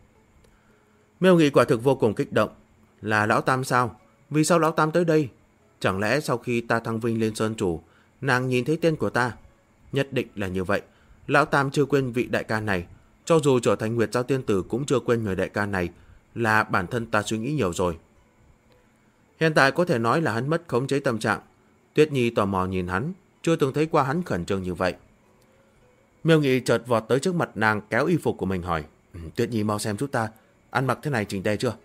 Miêu Nghị quả thực vô cùng kích động. Là Lão Tam sao? Vì sao Lão Tam tới đây? Chẳng lẽ sau khi ta thăng vinh lên sơn chủ, nàng nhìn thấy tên của ta? Nhất định là như vậy. Lão Tam chưa quên vị đại ca này. Cho dù trở thành Nguyệt Giao Tiên Tử cũng chưa quên người đại ca này. Là bản thân ta suy nghĩ nhiều rồi. Hiện tại có thể nói là hắn mất khống chế tâm trạng. Tuyết Nhi tò mò nhìn hắn, chưa từng thấy qua hắn khẩn trương như vậy. Miêu Nghị chợt vọt tới trước mặt nàng, kéo y phục của mình hỏi. Tuyết Nhi mau xem chút ta, ăn mặc thế này chỉnh tề chưa?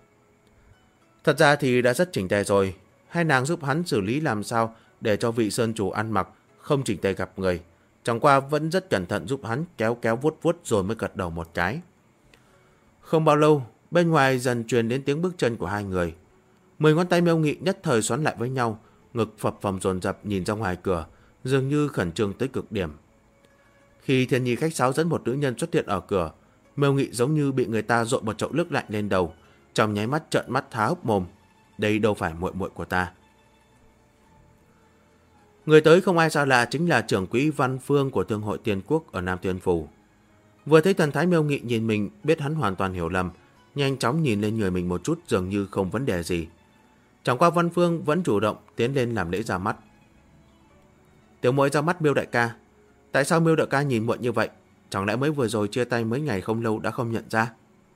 Thật ra thì đã rất chỉnh tề rồi. Hai nàng giúp hắn xử lý làm sao để cho vị sơn chủ ăn mặc không chỉnh tề gặp người. Chẳng qua vẫn rất cẩn thận giúp hắn kéo vuốt rồi mới gật đầu một cái. Không bao lâu, bên ngoài dần truyền đến tiếng bước chân của hai người. 10 ngón tay Miêu Nghị nhất thời xoắn lại với nhau, ngực phập phồng dồn dập nhìn ra ngoài cửa, dường như khẩn trương tới cực điểm. Khi Thiên Nhi khách sáo dẫn một nữ nhân xuất hiện ở cửa, Miêu Nghị giống như bị người ta dội một chậu nước lạnh lên đầu, trong nháy mắt trợn mắt há hốc mồm. Đây đâu phải muội muội của ta. Người tới không ai xa lạ, chính là trưởng quỹ Văn Phương của Thương hội Tiên Quốc ở Nam Tiên Phủ. Vừa thấy thần thái Miêu Nghị nhìn mình, biết hắn hoàn toàn hiểu lầm, nhanh chóng nhìn lên người mình một chút, dường như không vấn đề gì. Chẳng qua Văn Phương vẫn chủ động tiến lên làm lễ ra mắt. Tiểu muội ra mắt Miêu đại ca. Tại sao Miêu đại ca nhìn muội như vậy? Chẳng lẽ mới vừa rồi chia tay mấy ngày không lâu đã không nhận ra?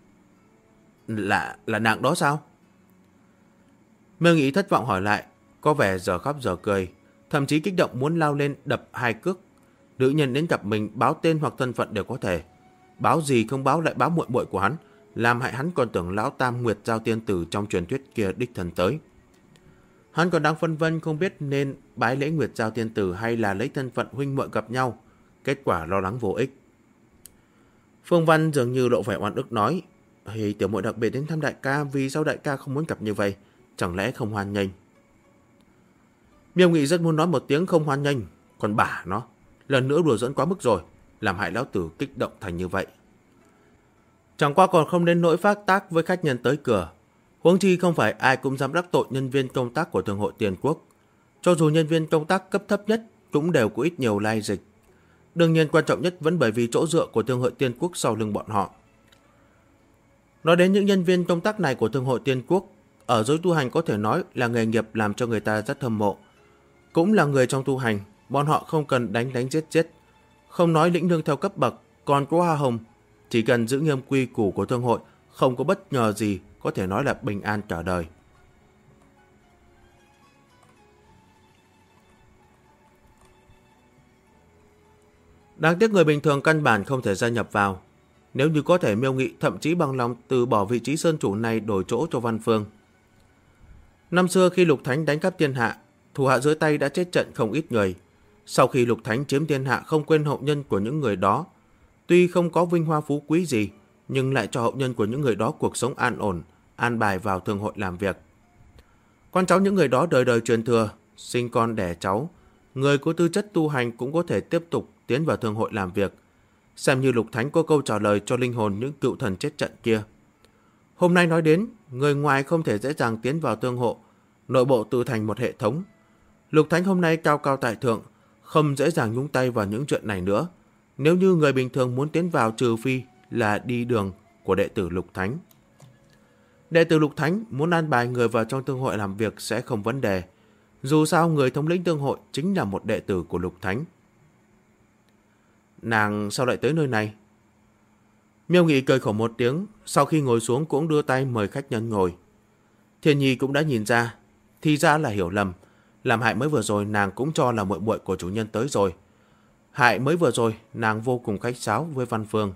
Là nàng đó sao? Miêu Nghị thất vọng hỏi lại, có vẻ giờ khóc giờ cười, thậm chí kích động muốn lao lên đập hai cước. Nữ nhân đến gặp mình báo tên hoặc thân phận đều có thể. Báo gì không báo lại báo muội muội của hắn, làm hại hắn còn tưởng Lão Tam Nguyệt Giao Tiên Tử trong truyền thuyết kia đích thân tới. Hắn còn đang phân vân không biết nên bái lễ Nguyệt Giao Tiên Tử hay là lấy thân phận huynh muội gặp nhau. Kết quả lo lắng vô ích. Phương Văn dường như lộ vẻ oan ức nói, tiểu muội đặc biệt đến thăm đại ca, vì sao đại ca không muốn gặp như vậy? Chẳng lẽ không hoan nghênh? Miêu Nghị rất muốn nói một tiếng không hoan nghênh, còn bả nó, lần nữa đùa giỡn quá mức rồi. làm hại lão tử kích động thành như vậy. Chẳng qua còn không đến nỗi phát tác với khách nhân tới cửa. Huống chi không phải ai cũng dám đắc tội nhân viên công tác của Thương hội Tiền Quốc. Cho dù nhân viên công tác cấp thấp nhất cũng đều có ít nhiều lai dịch. Đương nhiên quan trọng nhất vẫn bởi vì chỗ dựa của Thương hội Tiên Quốc sau lưng bọn họ. Nói đến những nhân viên công tác này của Thương hội Tiên Quốc, ở giới tu hành có thể nói là nghề nghiệp làm cho người ta rất hâm mộ. Cũng là người trong tu hành, bọn họ không cần đánh giết giết, không nói lĩnh lương theo cấp bậc, còn có hoa hồng. Chỉ cần giữ nghiêm quy củ của Thương hội, không có bất ngờ gì, có thể nói là bình an cả đời. Đáng tiếc người bình thường căn bản không thể gia nhập vào. Nếu như có thể, Miêu Nghị thậm chí bằng lòng từ bỏ vị trí sơn chủ này đổi chỗ cho Văn Phương. Năm xưa khi Lục Thánh đánh cắp thiên hạ, thủ hạ dưới tay đã chết trận không ít người. Sau khi Lục Thánh chiếm thiên hạ không quên hậu nhân của những người đó. Tuy không có vinh hoa phú quý gì, nhưng lại cho hậu nhân của những người đó cuộc sống an ổn, an bài vào thương hội làm việc. Con cháu những người đó đời đời truyền thừa, sinh con đẻ cháu. Người có tư chất tu hành cũng có thể tiếp tục tiến vào thương hội làm việc. Xem như Lục Thánh có câu trả lời cho linh hồn những cựu thần chết trận kia. Hôm nay nói đến, người ngoài không thể dễ dàng tiến vào thương hộ, nội bộ tự thành một hệ thống. Lục Thánh hôm nay cao cao tại thượng, không dễ dàng nhúng tay vào những chuyện này nữa. Nếu như người bình thường muốn tiến vào, trừ phi là đi đường của đệ tử Lục Thánh. Đệ tử Lục Thánh muốn an bài người vào trong thương hội làm việc sẽ không vấn đề. Dù sao người thống lĩnh thương hội chính là một đệ tử của Lục Thánh. Nàng sao lại tới nơi này? Miêu Nghị cười khổ một tiếng, sau khi ngồi xuống cũng đưa tay mời khách nhân ngồi. Thiên Nhi cũng đã nhìn ra, thì ra là hiểu lầm. Làm hại mới vừa rồi nàng cũng cho là muội muội của chủ nhân tới rồi. Hại mới vừa rồi nàng vô cùng khách sáo với Văn Phương.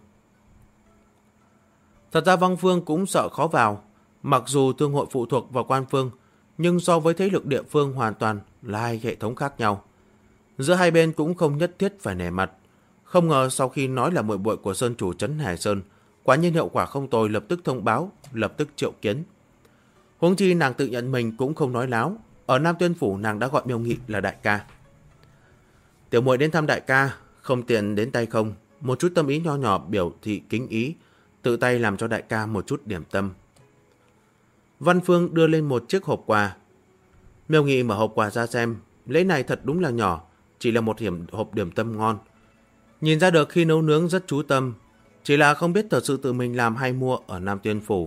Thật ra Văn Phương cũng sợ khó vào. Mặc dù thương hội phụ thuộc vào Quan Phương, nhưng so với thế lực địa phương hoàn toàn là hai hệ thống khác nhau. Giữa hai bên cũng không nhất thiết phải nể mặt. Không ngờ sau khi nói là muội muội của sơn chủ Trấn Hải Sơn, quả nhiên hiệu quả không tồi, lập tức thông báo, lập tức triệu kiến. Huống chi nàng tự nhận mình cũng không nói láo. Ở Nam Tuyên Phủ nàng đã gọi Miêu Nghị là đại ca. Tiểu muội đến thăm đại ca, không tiện đến tay không. Một chút tâm ý nho nhỏ biểu thị kính ý, tự tay làm cho đại ca một chút điểm tâm. Văn Phương đưa lên một chiếc hộp quà. Miêu Nghị mở hộp quà ra xem, lễ này thật đúng là nhỏ, chỉ là một hộp điểm tâm ngon. Nhìn ra được khi nấu nướng rất chú tâm, chỉ là không biết thật sự tự mình làm hay mua ở Nam Tuyên Phủ.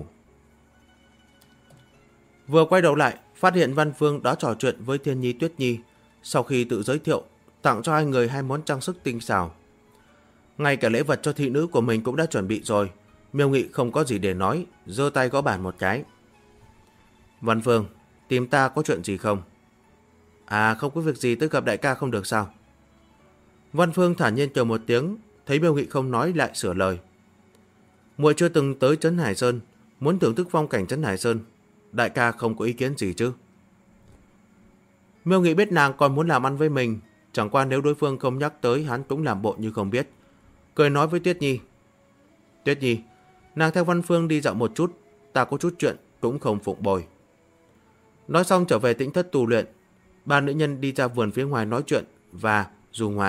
Vừa quay đầu lại, phát hiện Văn Phương đã trò chuyện với Thiên Nhi Tuyết Nhi. Sau khi tự giới thiệu, tặng cho hai người hai món trang sức tinh xảo. Ngay cả lễ vật cho thị nữ của mình cũng đã chuẩn bị rồi. Miêu Nghị không có gì để nói, giơ tay gõ bàn một cái. Văn Phương, tìm ta có chuyện gì không? À, không có việc gì, tôi gặp đại ca không được sao? Văn Phương thản nhiên chờ một tiếng, thấy Miêu Nghị không nói lại sửa lời. Muội chưa từng tới Trấn Hải Sơn, muốn thưởng thức phong cảnh Trấn Hải Sơn. Đại ca không có ý kiến gì chứ? Miêu Nghị biết nàng còn muốn làm ăn với mình, chẳng qua nếu đối phương không nhắc tới hắn cũng làm bộ như không biết. Cười nói với Tuyết Nhi. Tuyết Nhi, nàng theo Văn Phương đi dạo một chút, ta có chút chuyện cũng không phụng bồi. Nói xong trở về tĩnh thất tu luyện. Ba nữ nhân đi ra vườn phía ngoài nói chuyện và du ngoạn.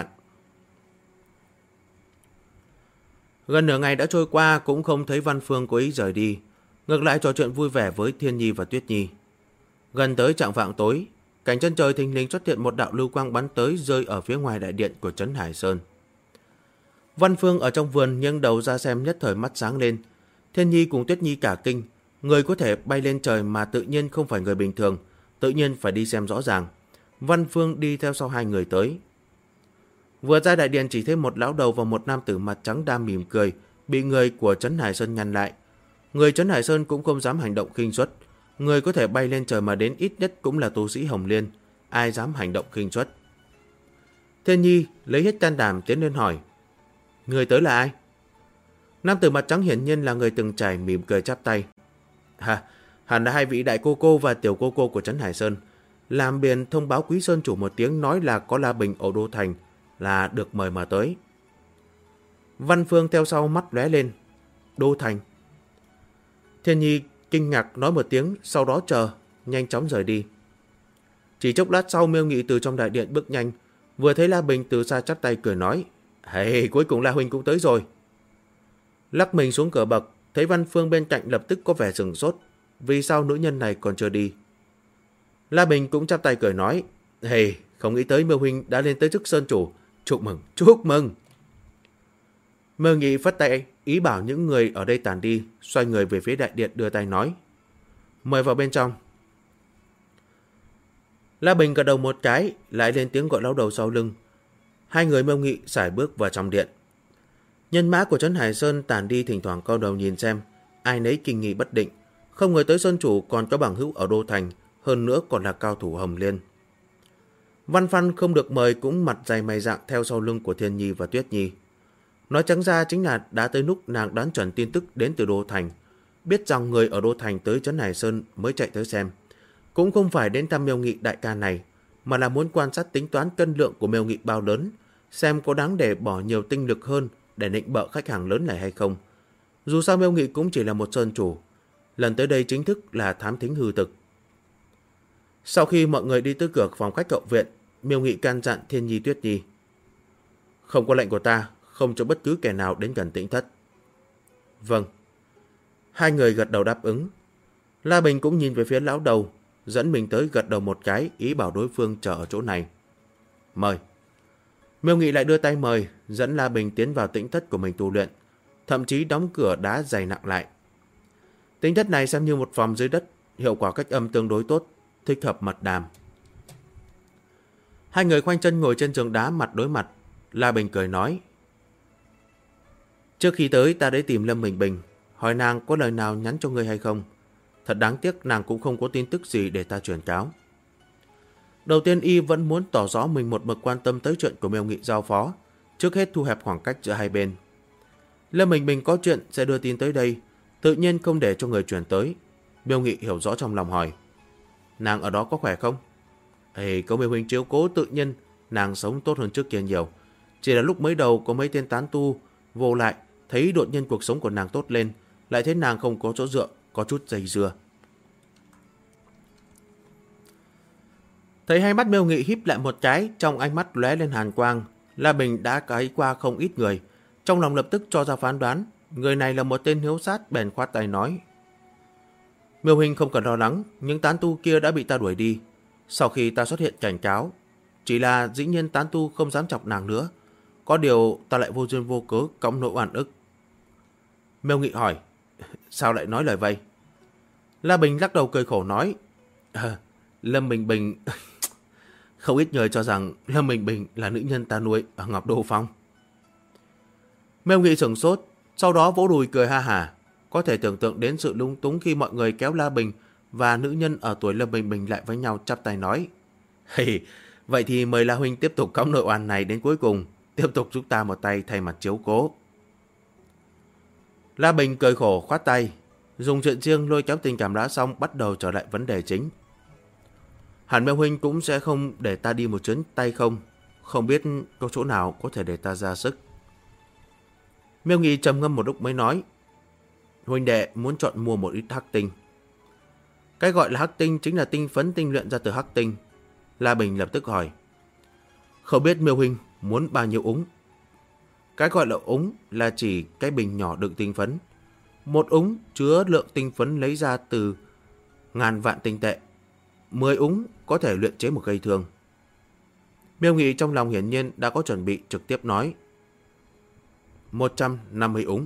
Gần nửa ngày đã trôi qua cũng không thấy Văn Phương có ý rời đi. Ngược lại trò chuyện vui vẻ với Thiên Nhi và Tuyết Nhi. Gần tới chạng vạng tối, cảnh chân trời thình lình xuất hiện một đạo lưu quang bắn tới, rơi ở phía ngoài đại điện của Trấn Hải Sơn. Văn Phương ở trong vườn nghiêng đầu ra xem, nhất thời mắt sáng lên. Thiên Nhi cùng Tuyết Nhi cả kinh. Người có thể bay lên trời mà tự nhiên không phải người bình thường, tự nhiên phải đi xem rõ ràng. Văn Phương đi theo sau hai người tới. Vừa ra đại điện chỉ thấy một lão đầu và một nam tử mặt trắng đang mỉm cười, bị người của Trấn Hải Sơn ngăn lại. Người Trấn Hải Sơn cũng không dám hành động khinh suất. Người có thể bay lên trời mà đến ít nhất cũng là tu sĩ Hồng Liên, ai dám hành động khinh suất. Thiên Nhi lấy hết can đảm tiến lên hỏi. Người tới là ai? Nam tử mặt trắng hiển nhiên là người từng trải, mỉm cười chắp tay. Hẳn là hai vị đại cô cô và tiểu cô cô của Trấn Hải Sơn. Làm biển thông báo quý sơn chủ một tiếng, nói là có La Bình ở Đô Thành, là được mời mà tới. Văn Phương theo sau mắt lóe lên. Đô Thành. Thiên Nhi kinh ngạc nói một tiếng, sau đó chờ, nhanh chóng rời đi. Chỉ chốc lát sau, Miêu Nghị từ trong đại điện bước nhanh, vừa thấy La Bình từ xa chắp tay cười nói. Hey, cuối cùng La huynh cũng tới rồi. Lắc mình xuống cửa bậc, thấy Văn Phương bên cạnh lập tức có vẻ sửng sốt. Vì sao nữ nhân này còn chưa đi? La Bình cũng chắp tay cười nói, hey, không nghĩ tới Miêu huynh đã lên tới chức sơn chủ. Chúc mừng, chúc mừng. Miêu Nghị phất tay, ý bảo những người ở đây tản đi, xoay người về phía đại điện đưa tay nói, mời vào bên trong. La Bình gật đầu một cái, lại lên tiếng gọi lão đầu sau lưng. Hai người Miêu Nghị sải bước vào trong điện. Nhân mã của Trấn Hải Sơn tản đi, thỉnh thoảng câu đầu nhìn xem, ai nấy kinh nghi bất định. Không ngờ tới sơn chủ còn có bằng hữu ở Đô Thành, hơn nữa còn là cao thủ Hồng Liên. Văn Phan không được mời cũng mặt dày mày rạng theo sau lưng của Thiên Nhi và Tuyết Nhi. Nói trắng ra chính là đã tới lúc nàng đoán chuẩn tin tức đến từ Đô Thành, biết rằng người ở Đô Thành tới Trấn Hải Sơn mới chạy tới xem. Cũng không phải đến thăm Miêu Nghị đại ca này, mà là muốn quan sát tính toán cân lượng của Miêu Nghị bao lớn, xem có đáng để bỏ nhiều tinh lực hơn để nịnh bợ khách hàng lớn này hay không. Dù sao Miêu Nghị cũng chỉ là một sơn chủ, lần tới đây chính thức là thám thính hư thực. Sau khi mọi người đi tới cửa phòng khách hậu viện, Miêu Nghị can dặn Thiên Nhi Tuyết Nhi, không có lệnh của ta, không cho bất cứ kẻ nào đến gần Tĩnh Thất. Vâng. Hai người gật đầu đáp ứng. La Bình cũng nhìn về phía lão đầu, dẫn mình tới gật đầu một cái, ý bảo đối phương chờ ở chỗ này. Mời. Miêu Nghị lại đưa tay mời, dẫn La Bình tiến vào Tĩnh Thất của mình tu luyện, thậm chí đóng cửa đá dày nặng lại. Tĩnh Thất này xem như một phòng dưới đất, hiệu quả cách âm tương đối tốt, thích hợp mật đàm. Hai người khoanh chân ngồi trên giường đá mặt đối mặt. La Bình cười nói, trước khi tới ta đã tìm Lâm Bình Bình, hỏi nàng có lời nào nhắn cho ngươi hay không. Thật đáng tiếc nàng cũng không có tin tức gì để ta truyền cáo. Đầu tiên y vẫn muốn tỏ rõ mình một mực quan tâm tới chuyện của Miêu Nghị giao phó, trước hết thu hẹp khoảng cách giữa hai bên. Lâm Bình Bình có chuyện sẽ đưa tin tới đây, tự nhiên không để cho người truyền tới. Miêu Nghị hiểu rõ trong lòng hỏi, nàng ở đó có khỏe không? Có Miêu huynh chiếu cố tự nhiên nàng sống tốt hơn trước kia nhiều. Chỉ là lúc mới đầu có mấy tên tán tu vô lại, thấy đột nhiên cuộc sống của nàng tốt lên, lại thấy nàng không có chỗ dựa, có chút dây dưa. Thấy hai mắt Miêu Nghị híp lại một cái, trong ánh mắt lóe lên hàn quang. La Bình đã cấy qua không ít người, trong lòng lập tức cho ra phán đoán, người này là một tên hiếu sát, bèn khoát tay nói, Miêu huynh không cần lo lắng, những tán tu kia đã bị ta đuổi đi. Sau khi ta xuất hiện cảnh cáo, chỉ là dĩ nhiên tán tu không dám chọc nàng nữa. Có điều ta lại vô duyên vô cớ cõng nỗi oan ức. Miêu Nghị hỏi, sao lại nói lời vậy? La Bình lắc đầu cười khổ nói, Lâm Bình Bình... Không ít người cho rằng Lâm Bình Bình là nữ nhân ta nuôi ở Ngọc Đô Phong. Miêu Nghị sửng sốt, sau đó vỗ đùi cười ha hả. Có thể tưởng tượng đến sự lung túng khi mọi người kéo La Bình và nữ nhân ở tuổi Lâm Bình Bình lại với nhau, chắp tay nói, vậy thì mời La huynh tiếp tục cõng nội oan này đến cuối cùng, tiếp tục giúp ta một tay thay mặt chiếu cố. La Bình cười khổ khoát tay, dùng chuyện riêng lôi kéo tình cảm đã xong, bắt đầu trở lại vấn đề chính. Hẳn Miêu huynh cũng sẽ không để ta đi một chuyến tay không, không biết có chỗ nào có thể để ta ra sức. Miêu Nghị trầm ngâm một lúc mới nói, huynh đệ muốn chọn mua một ít hắc tinh. Cái gọi là hắc tinh chính là tinh phấn tinh luyện ra từ hắc tinh. La Bình lập tức hỏi, không biết Miêu huynh muốn bao nhiêu úng? Cái gọi là úng là chỉ cái bình nhỏ đựng tinh phấn. Một úng chứa lượng tinh phấn lấy ra từ ngàn vạn tinh tệ. 10 úng có thể luyện chế một cây thương. Miêu Nghị trong lòng hiển nhiên đã có chuẩn bị, trực tiếp nói, 150 úng.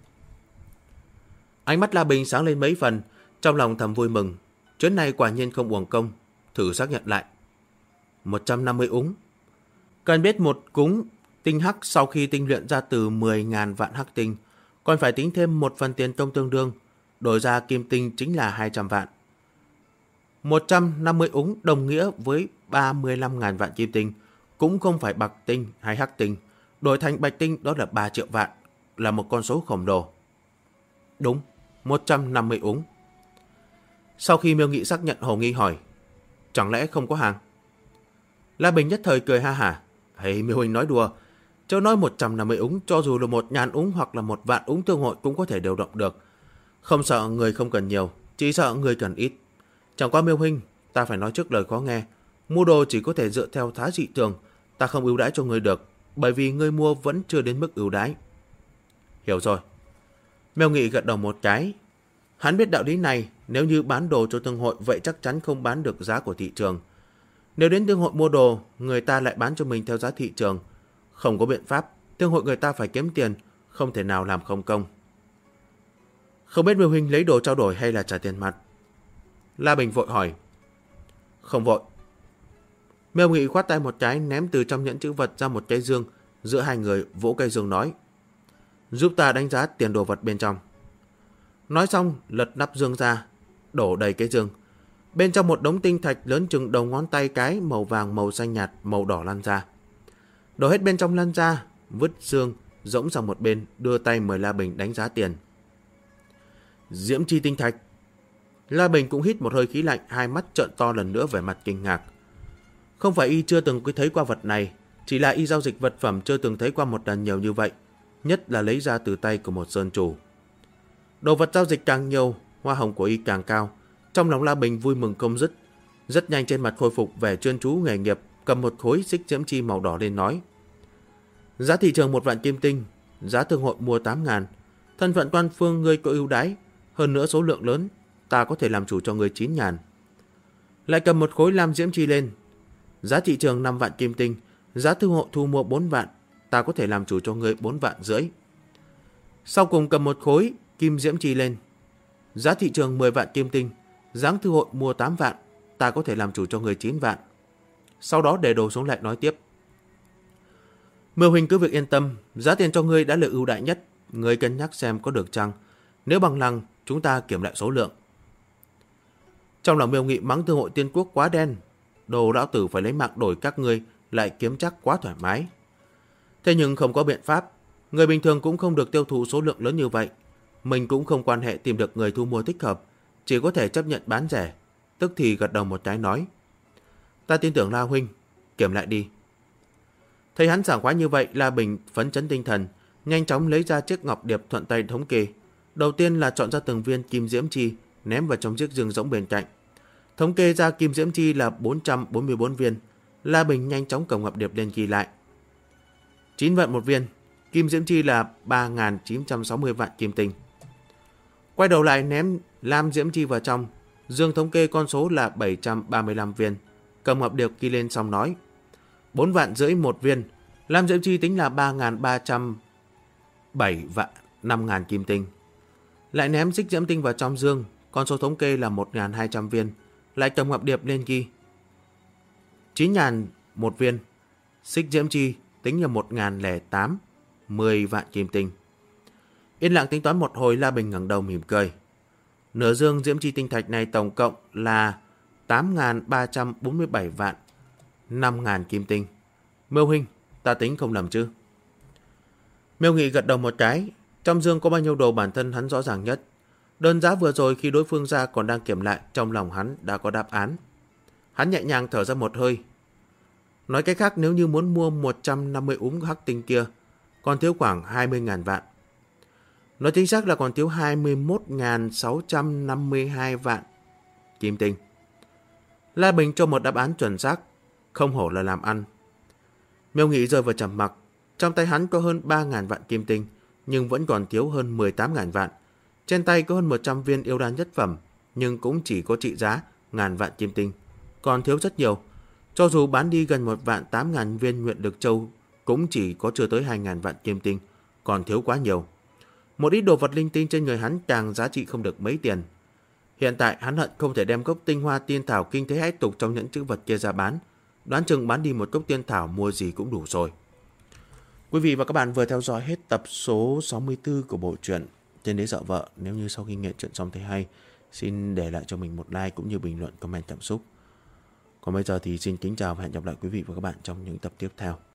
Ánh mắt La Bình sáng lên mấy phần, trong lòng thầm vui mừng. Chuyến này quả nhiên không uổng công, thử xác nhận lại. 150 úng. Cần biết một cúng tinh hắc sau khi tinh luyện ra từ 10.000 vạn hắc tinh, còn phải tính thêm một phần tiền công tương đương, đổi ra kim tinh chính là 200 vạn. 150 úng đồng nghĩa với 35.000 vạn kim tinh, cũng không phải bạc tinh hay hắc tinh, đổi thành bạch tinh đó là 3 triệu vạn, là một con số khổng lồ. Đúng, 150 úng. Sau khi Miêu Nghị xác nhận, hồ nghi hỏi, chẳng lẽ không có hàng? La Bình nhất thời cười ha hả, Miêu huynh nói đùa, chớ nói 150 úng, cho dù là 1.000 úng hoặc là 1 vạn úng thương hội cũng có thể điều động được. Không sợ người không cần nhiều, chỉ sợ người cần ít. Chẳng qua Miêu huynh, ta phải nói trước lời khó nghe, mua đồ chỉ có thể dựa theo giá trị thường, ta không ưu đãi cho người được, bởi vì ngươi mua vẫn chưa đến mức ưu đãi. Hiểu rồi. Mèo Nghị gật đầu một cái. Hắn biết đạo lý này, nếu như bán đồ cho thương hội vậy chắc chắn không bán được giá của thị trường. Nếu đến thương hội mua đồ, người ta lại bán cho mình theo giá thị trường. Không có biện pháp, thương hội người ta phải kiếm tiền, không thể nào làm không công. Không biết Miêu huynh lấy đồ trao đổi hay là trả tiền mặt? La Bình vội hỏi. Không vội. Miêu Nghị khoát tay một cái, ném từ trong nhẫn trữ vật ra một cái dương, giữa hai người vỗ cây dương nói. Giúp ta đánh giá tiền đồ vật bên trong. Nói xong, lật nắp dương ra, đổ đầy cái dương. Bên trong một đống tinh thạch lớn chừng đầu ngón tay cái, màu vàng, màu xanh nhạt, màu đỏ lăn ra. Đổ hết bên trong lăn ra, vứt dương, rỗng sang một bên, đưa tay mời La Bình đánh giá tiền. Diễm chi tinh thạch. La Bình cũng hít một hơi khí lạnh, hai mắt trợn to lần nữa vẻ mặt kinh ngạc. Không phải y chưa từng thấy qua vật này, chỉ là y giao dịch vật phẩm chưa từng thấy qua một lần nhiều như vậy, nhất là lấy ra từ tay của một sơn chủ. Đồ vật giao dịch càng nhiều, hoa hồng của y càng cao. Trong lòng La Bình vui mừng không dứt, rất nhanh trên mặt khôi phục vẻ chuyên chú nghề nghiệp, cầm một khối xích diễm chi màu đỏ lên nói. Giá thị trường 1 vạn kim tinh, giá thương hội mua 8.000, thân phận quan phương ngươi có ưu đãi, hơn nữa số lượng lớn, ta có thể làm chủ cho ngươi 9.000. Lại cầm một khối lam diễm chi lên, giá thị trường 5 vạn kim tinh, giá thương hội thu mua 4 vạn, ta có thể làm chủ cho ngươi 4 vạn rưỡi. Sau cùng cầm một khối kim diễm chi lên, giá thị trường 10 vạn kim tinh, giá thương hội mua 8 vạn, ta có thể làm chủ cho ngươi 9 vạn. Sau đó để đồ xuống lại nói tiếp. Miêu huynh cứ việc yên tâm, giá tiền cho ngươi đã là ưu đại nhất, ngươi cân nhắc xem có được chăng. Nếu bằng lòng, chúng ta kiểm lại số lượng. Trong lòng Miêu Nghị mắng thương hội Tiên Quốc quá đen, đồ lão tử phải lấy mạng đổi các ngươi, lại kiếm chắc quá thoải mái. Thế nhưng không có biện pháp, người bình thường cũng không được tiêu thụ số lượng lớn như vậy. Mình cũng không quan hệ tìm được người thu mua thích hợp, chỉ có thể chấp nhận bán rẻ. Tức thì gật đầu một cái nói. Ta tin tưởng La huynh, kiểm lại đi. Thấy hắn sảng khoái như vậy, La Bình phấn chấn tinh thần, nhanh chóng lấy ra chiếc ngọc điệp thuận tay thống kê. Đầu tiên là chọn ra từng viên kim diễm chi, ném vào trong chiếc giường rỗng bên cạnh. Thống kê ra kim diễm chi là 444 viên. La Bình nhanh chóng cầm ngọc điệp lên ghi lại. 9 vạn một viên, kim diễm chi là 3.960 vạn kim tinh. Quay đầu lại ném lam diễm chi vào trong, dương thống kê con số là 735 viên. Cầm ngọc điệp ghi lên xong nói. 4 vạn rưỡi một viên, lam diễm chi tính là 3.307 vạn 5.000 kim tinh. Lại ném xích diễm tinh vào trong dương, con số thống kê là 1.200 viên. Lại cầm ngọc điệp lên ghi 9.000 một viên, xích diễm chi tính là 1.008, 10 vạn kim tinh. Yên lặng tính toán một hồi, La Bình ngẩng đầu mỉm cười. Nửa dương diễm chi tinh thạch này tổng cộng là 8.347 vạn 5.000 kim tinh. Miêu huynh, ta tính không lầm chứ? Miêu Nghị gật đầu một cái. Trong dương có bao nhiêu đồ bản thân hắn rõ ràng nhất. Đơn giá vừa rồi khi đối phương ra còn đang kiểm lại, trong lòng hắn đã có đáp án. Hắn nhẹ nhàng thở ra một hơi. Nói cách khác, nếu như muốn mua 150 úm hắc tinh kia, còn thiếu khoảng 20.000 vạn. Nói chính xác là còn thiếu 21.652 vạn kim tinh. La Bình cho một đáp án chuẩn xác, không hổ là làm ăn. Miêu Nghị rơi vào trầm mặc. Trong tay hắn có hơn 3.000 vạn kim tinh, nhưng vẫn còn thiếu hơn 18.000 vạn. Trên tay có hơn 100 viên yêu đan nhất phẩm, nhưng cũng chỉ có trị giá ngàn vạn kim tinh, còn thiếu rất nhiều. Cho dù bán đi gần 1.800.000 viên nguyện lực châu, cũng chỉ có chưa tới 2.000 vạn kim tinh, còn thiếu quá nhiều. Một ít đồ vật linh tinh trên người hắn càng giá trị không được mấy tiền. Hiện tại hắn hận không thể đem cốc tinh hoa tiên thảo kinh thế hãi tục trong những chữ vật kia ra bán. Đoán chừng bán đi một cốc tiên thảo mua gì cũng đủ rồi. Quý vị và các bạn vừa theo dõi hết tập số 64 của bộ truyện Tiên Đế Dợ Vợ. Nếu như sau khi nghe chuyện xong thấy hay, xin để lại cho mình một like cũng như bình luận comment cảm xúc. Còn bây giờ thì xin kính chào và hẹn gặp lại quý vị và các bạn trong những tập tiếp theo.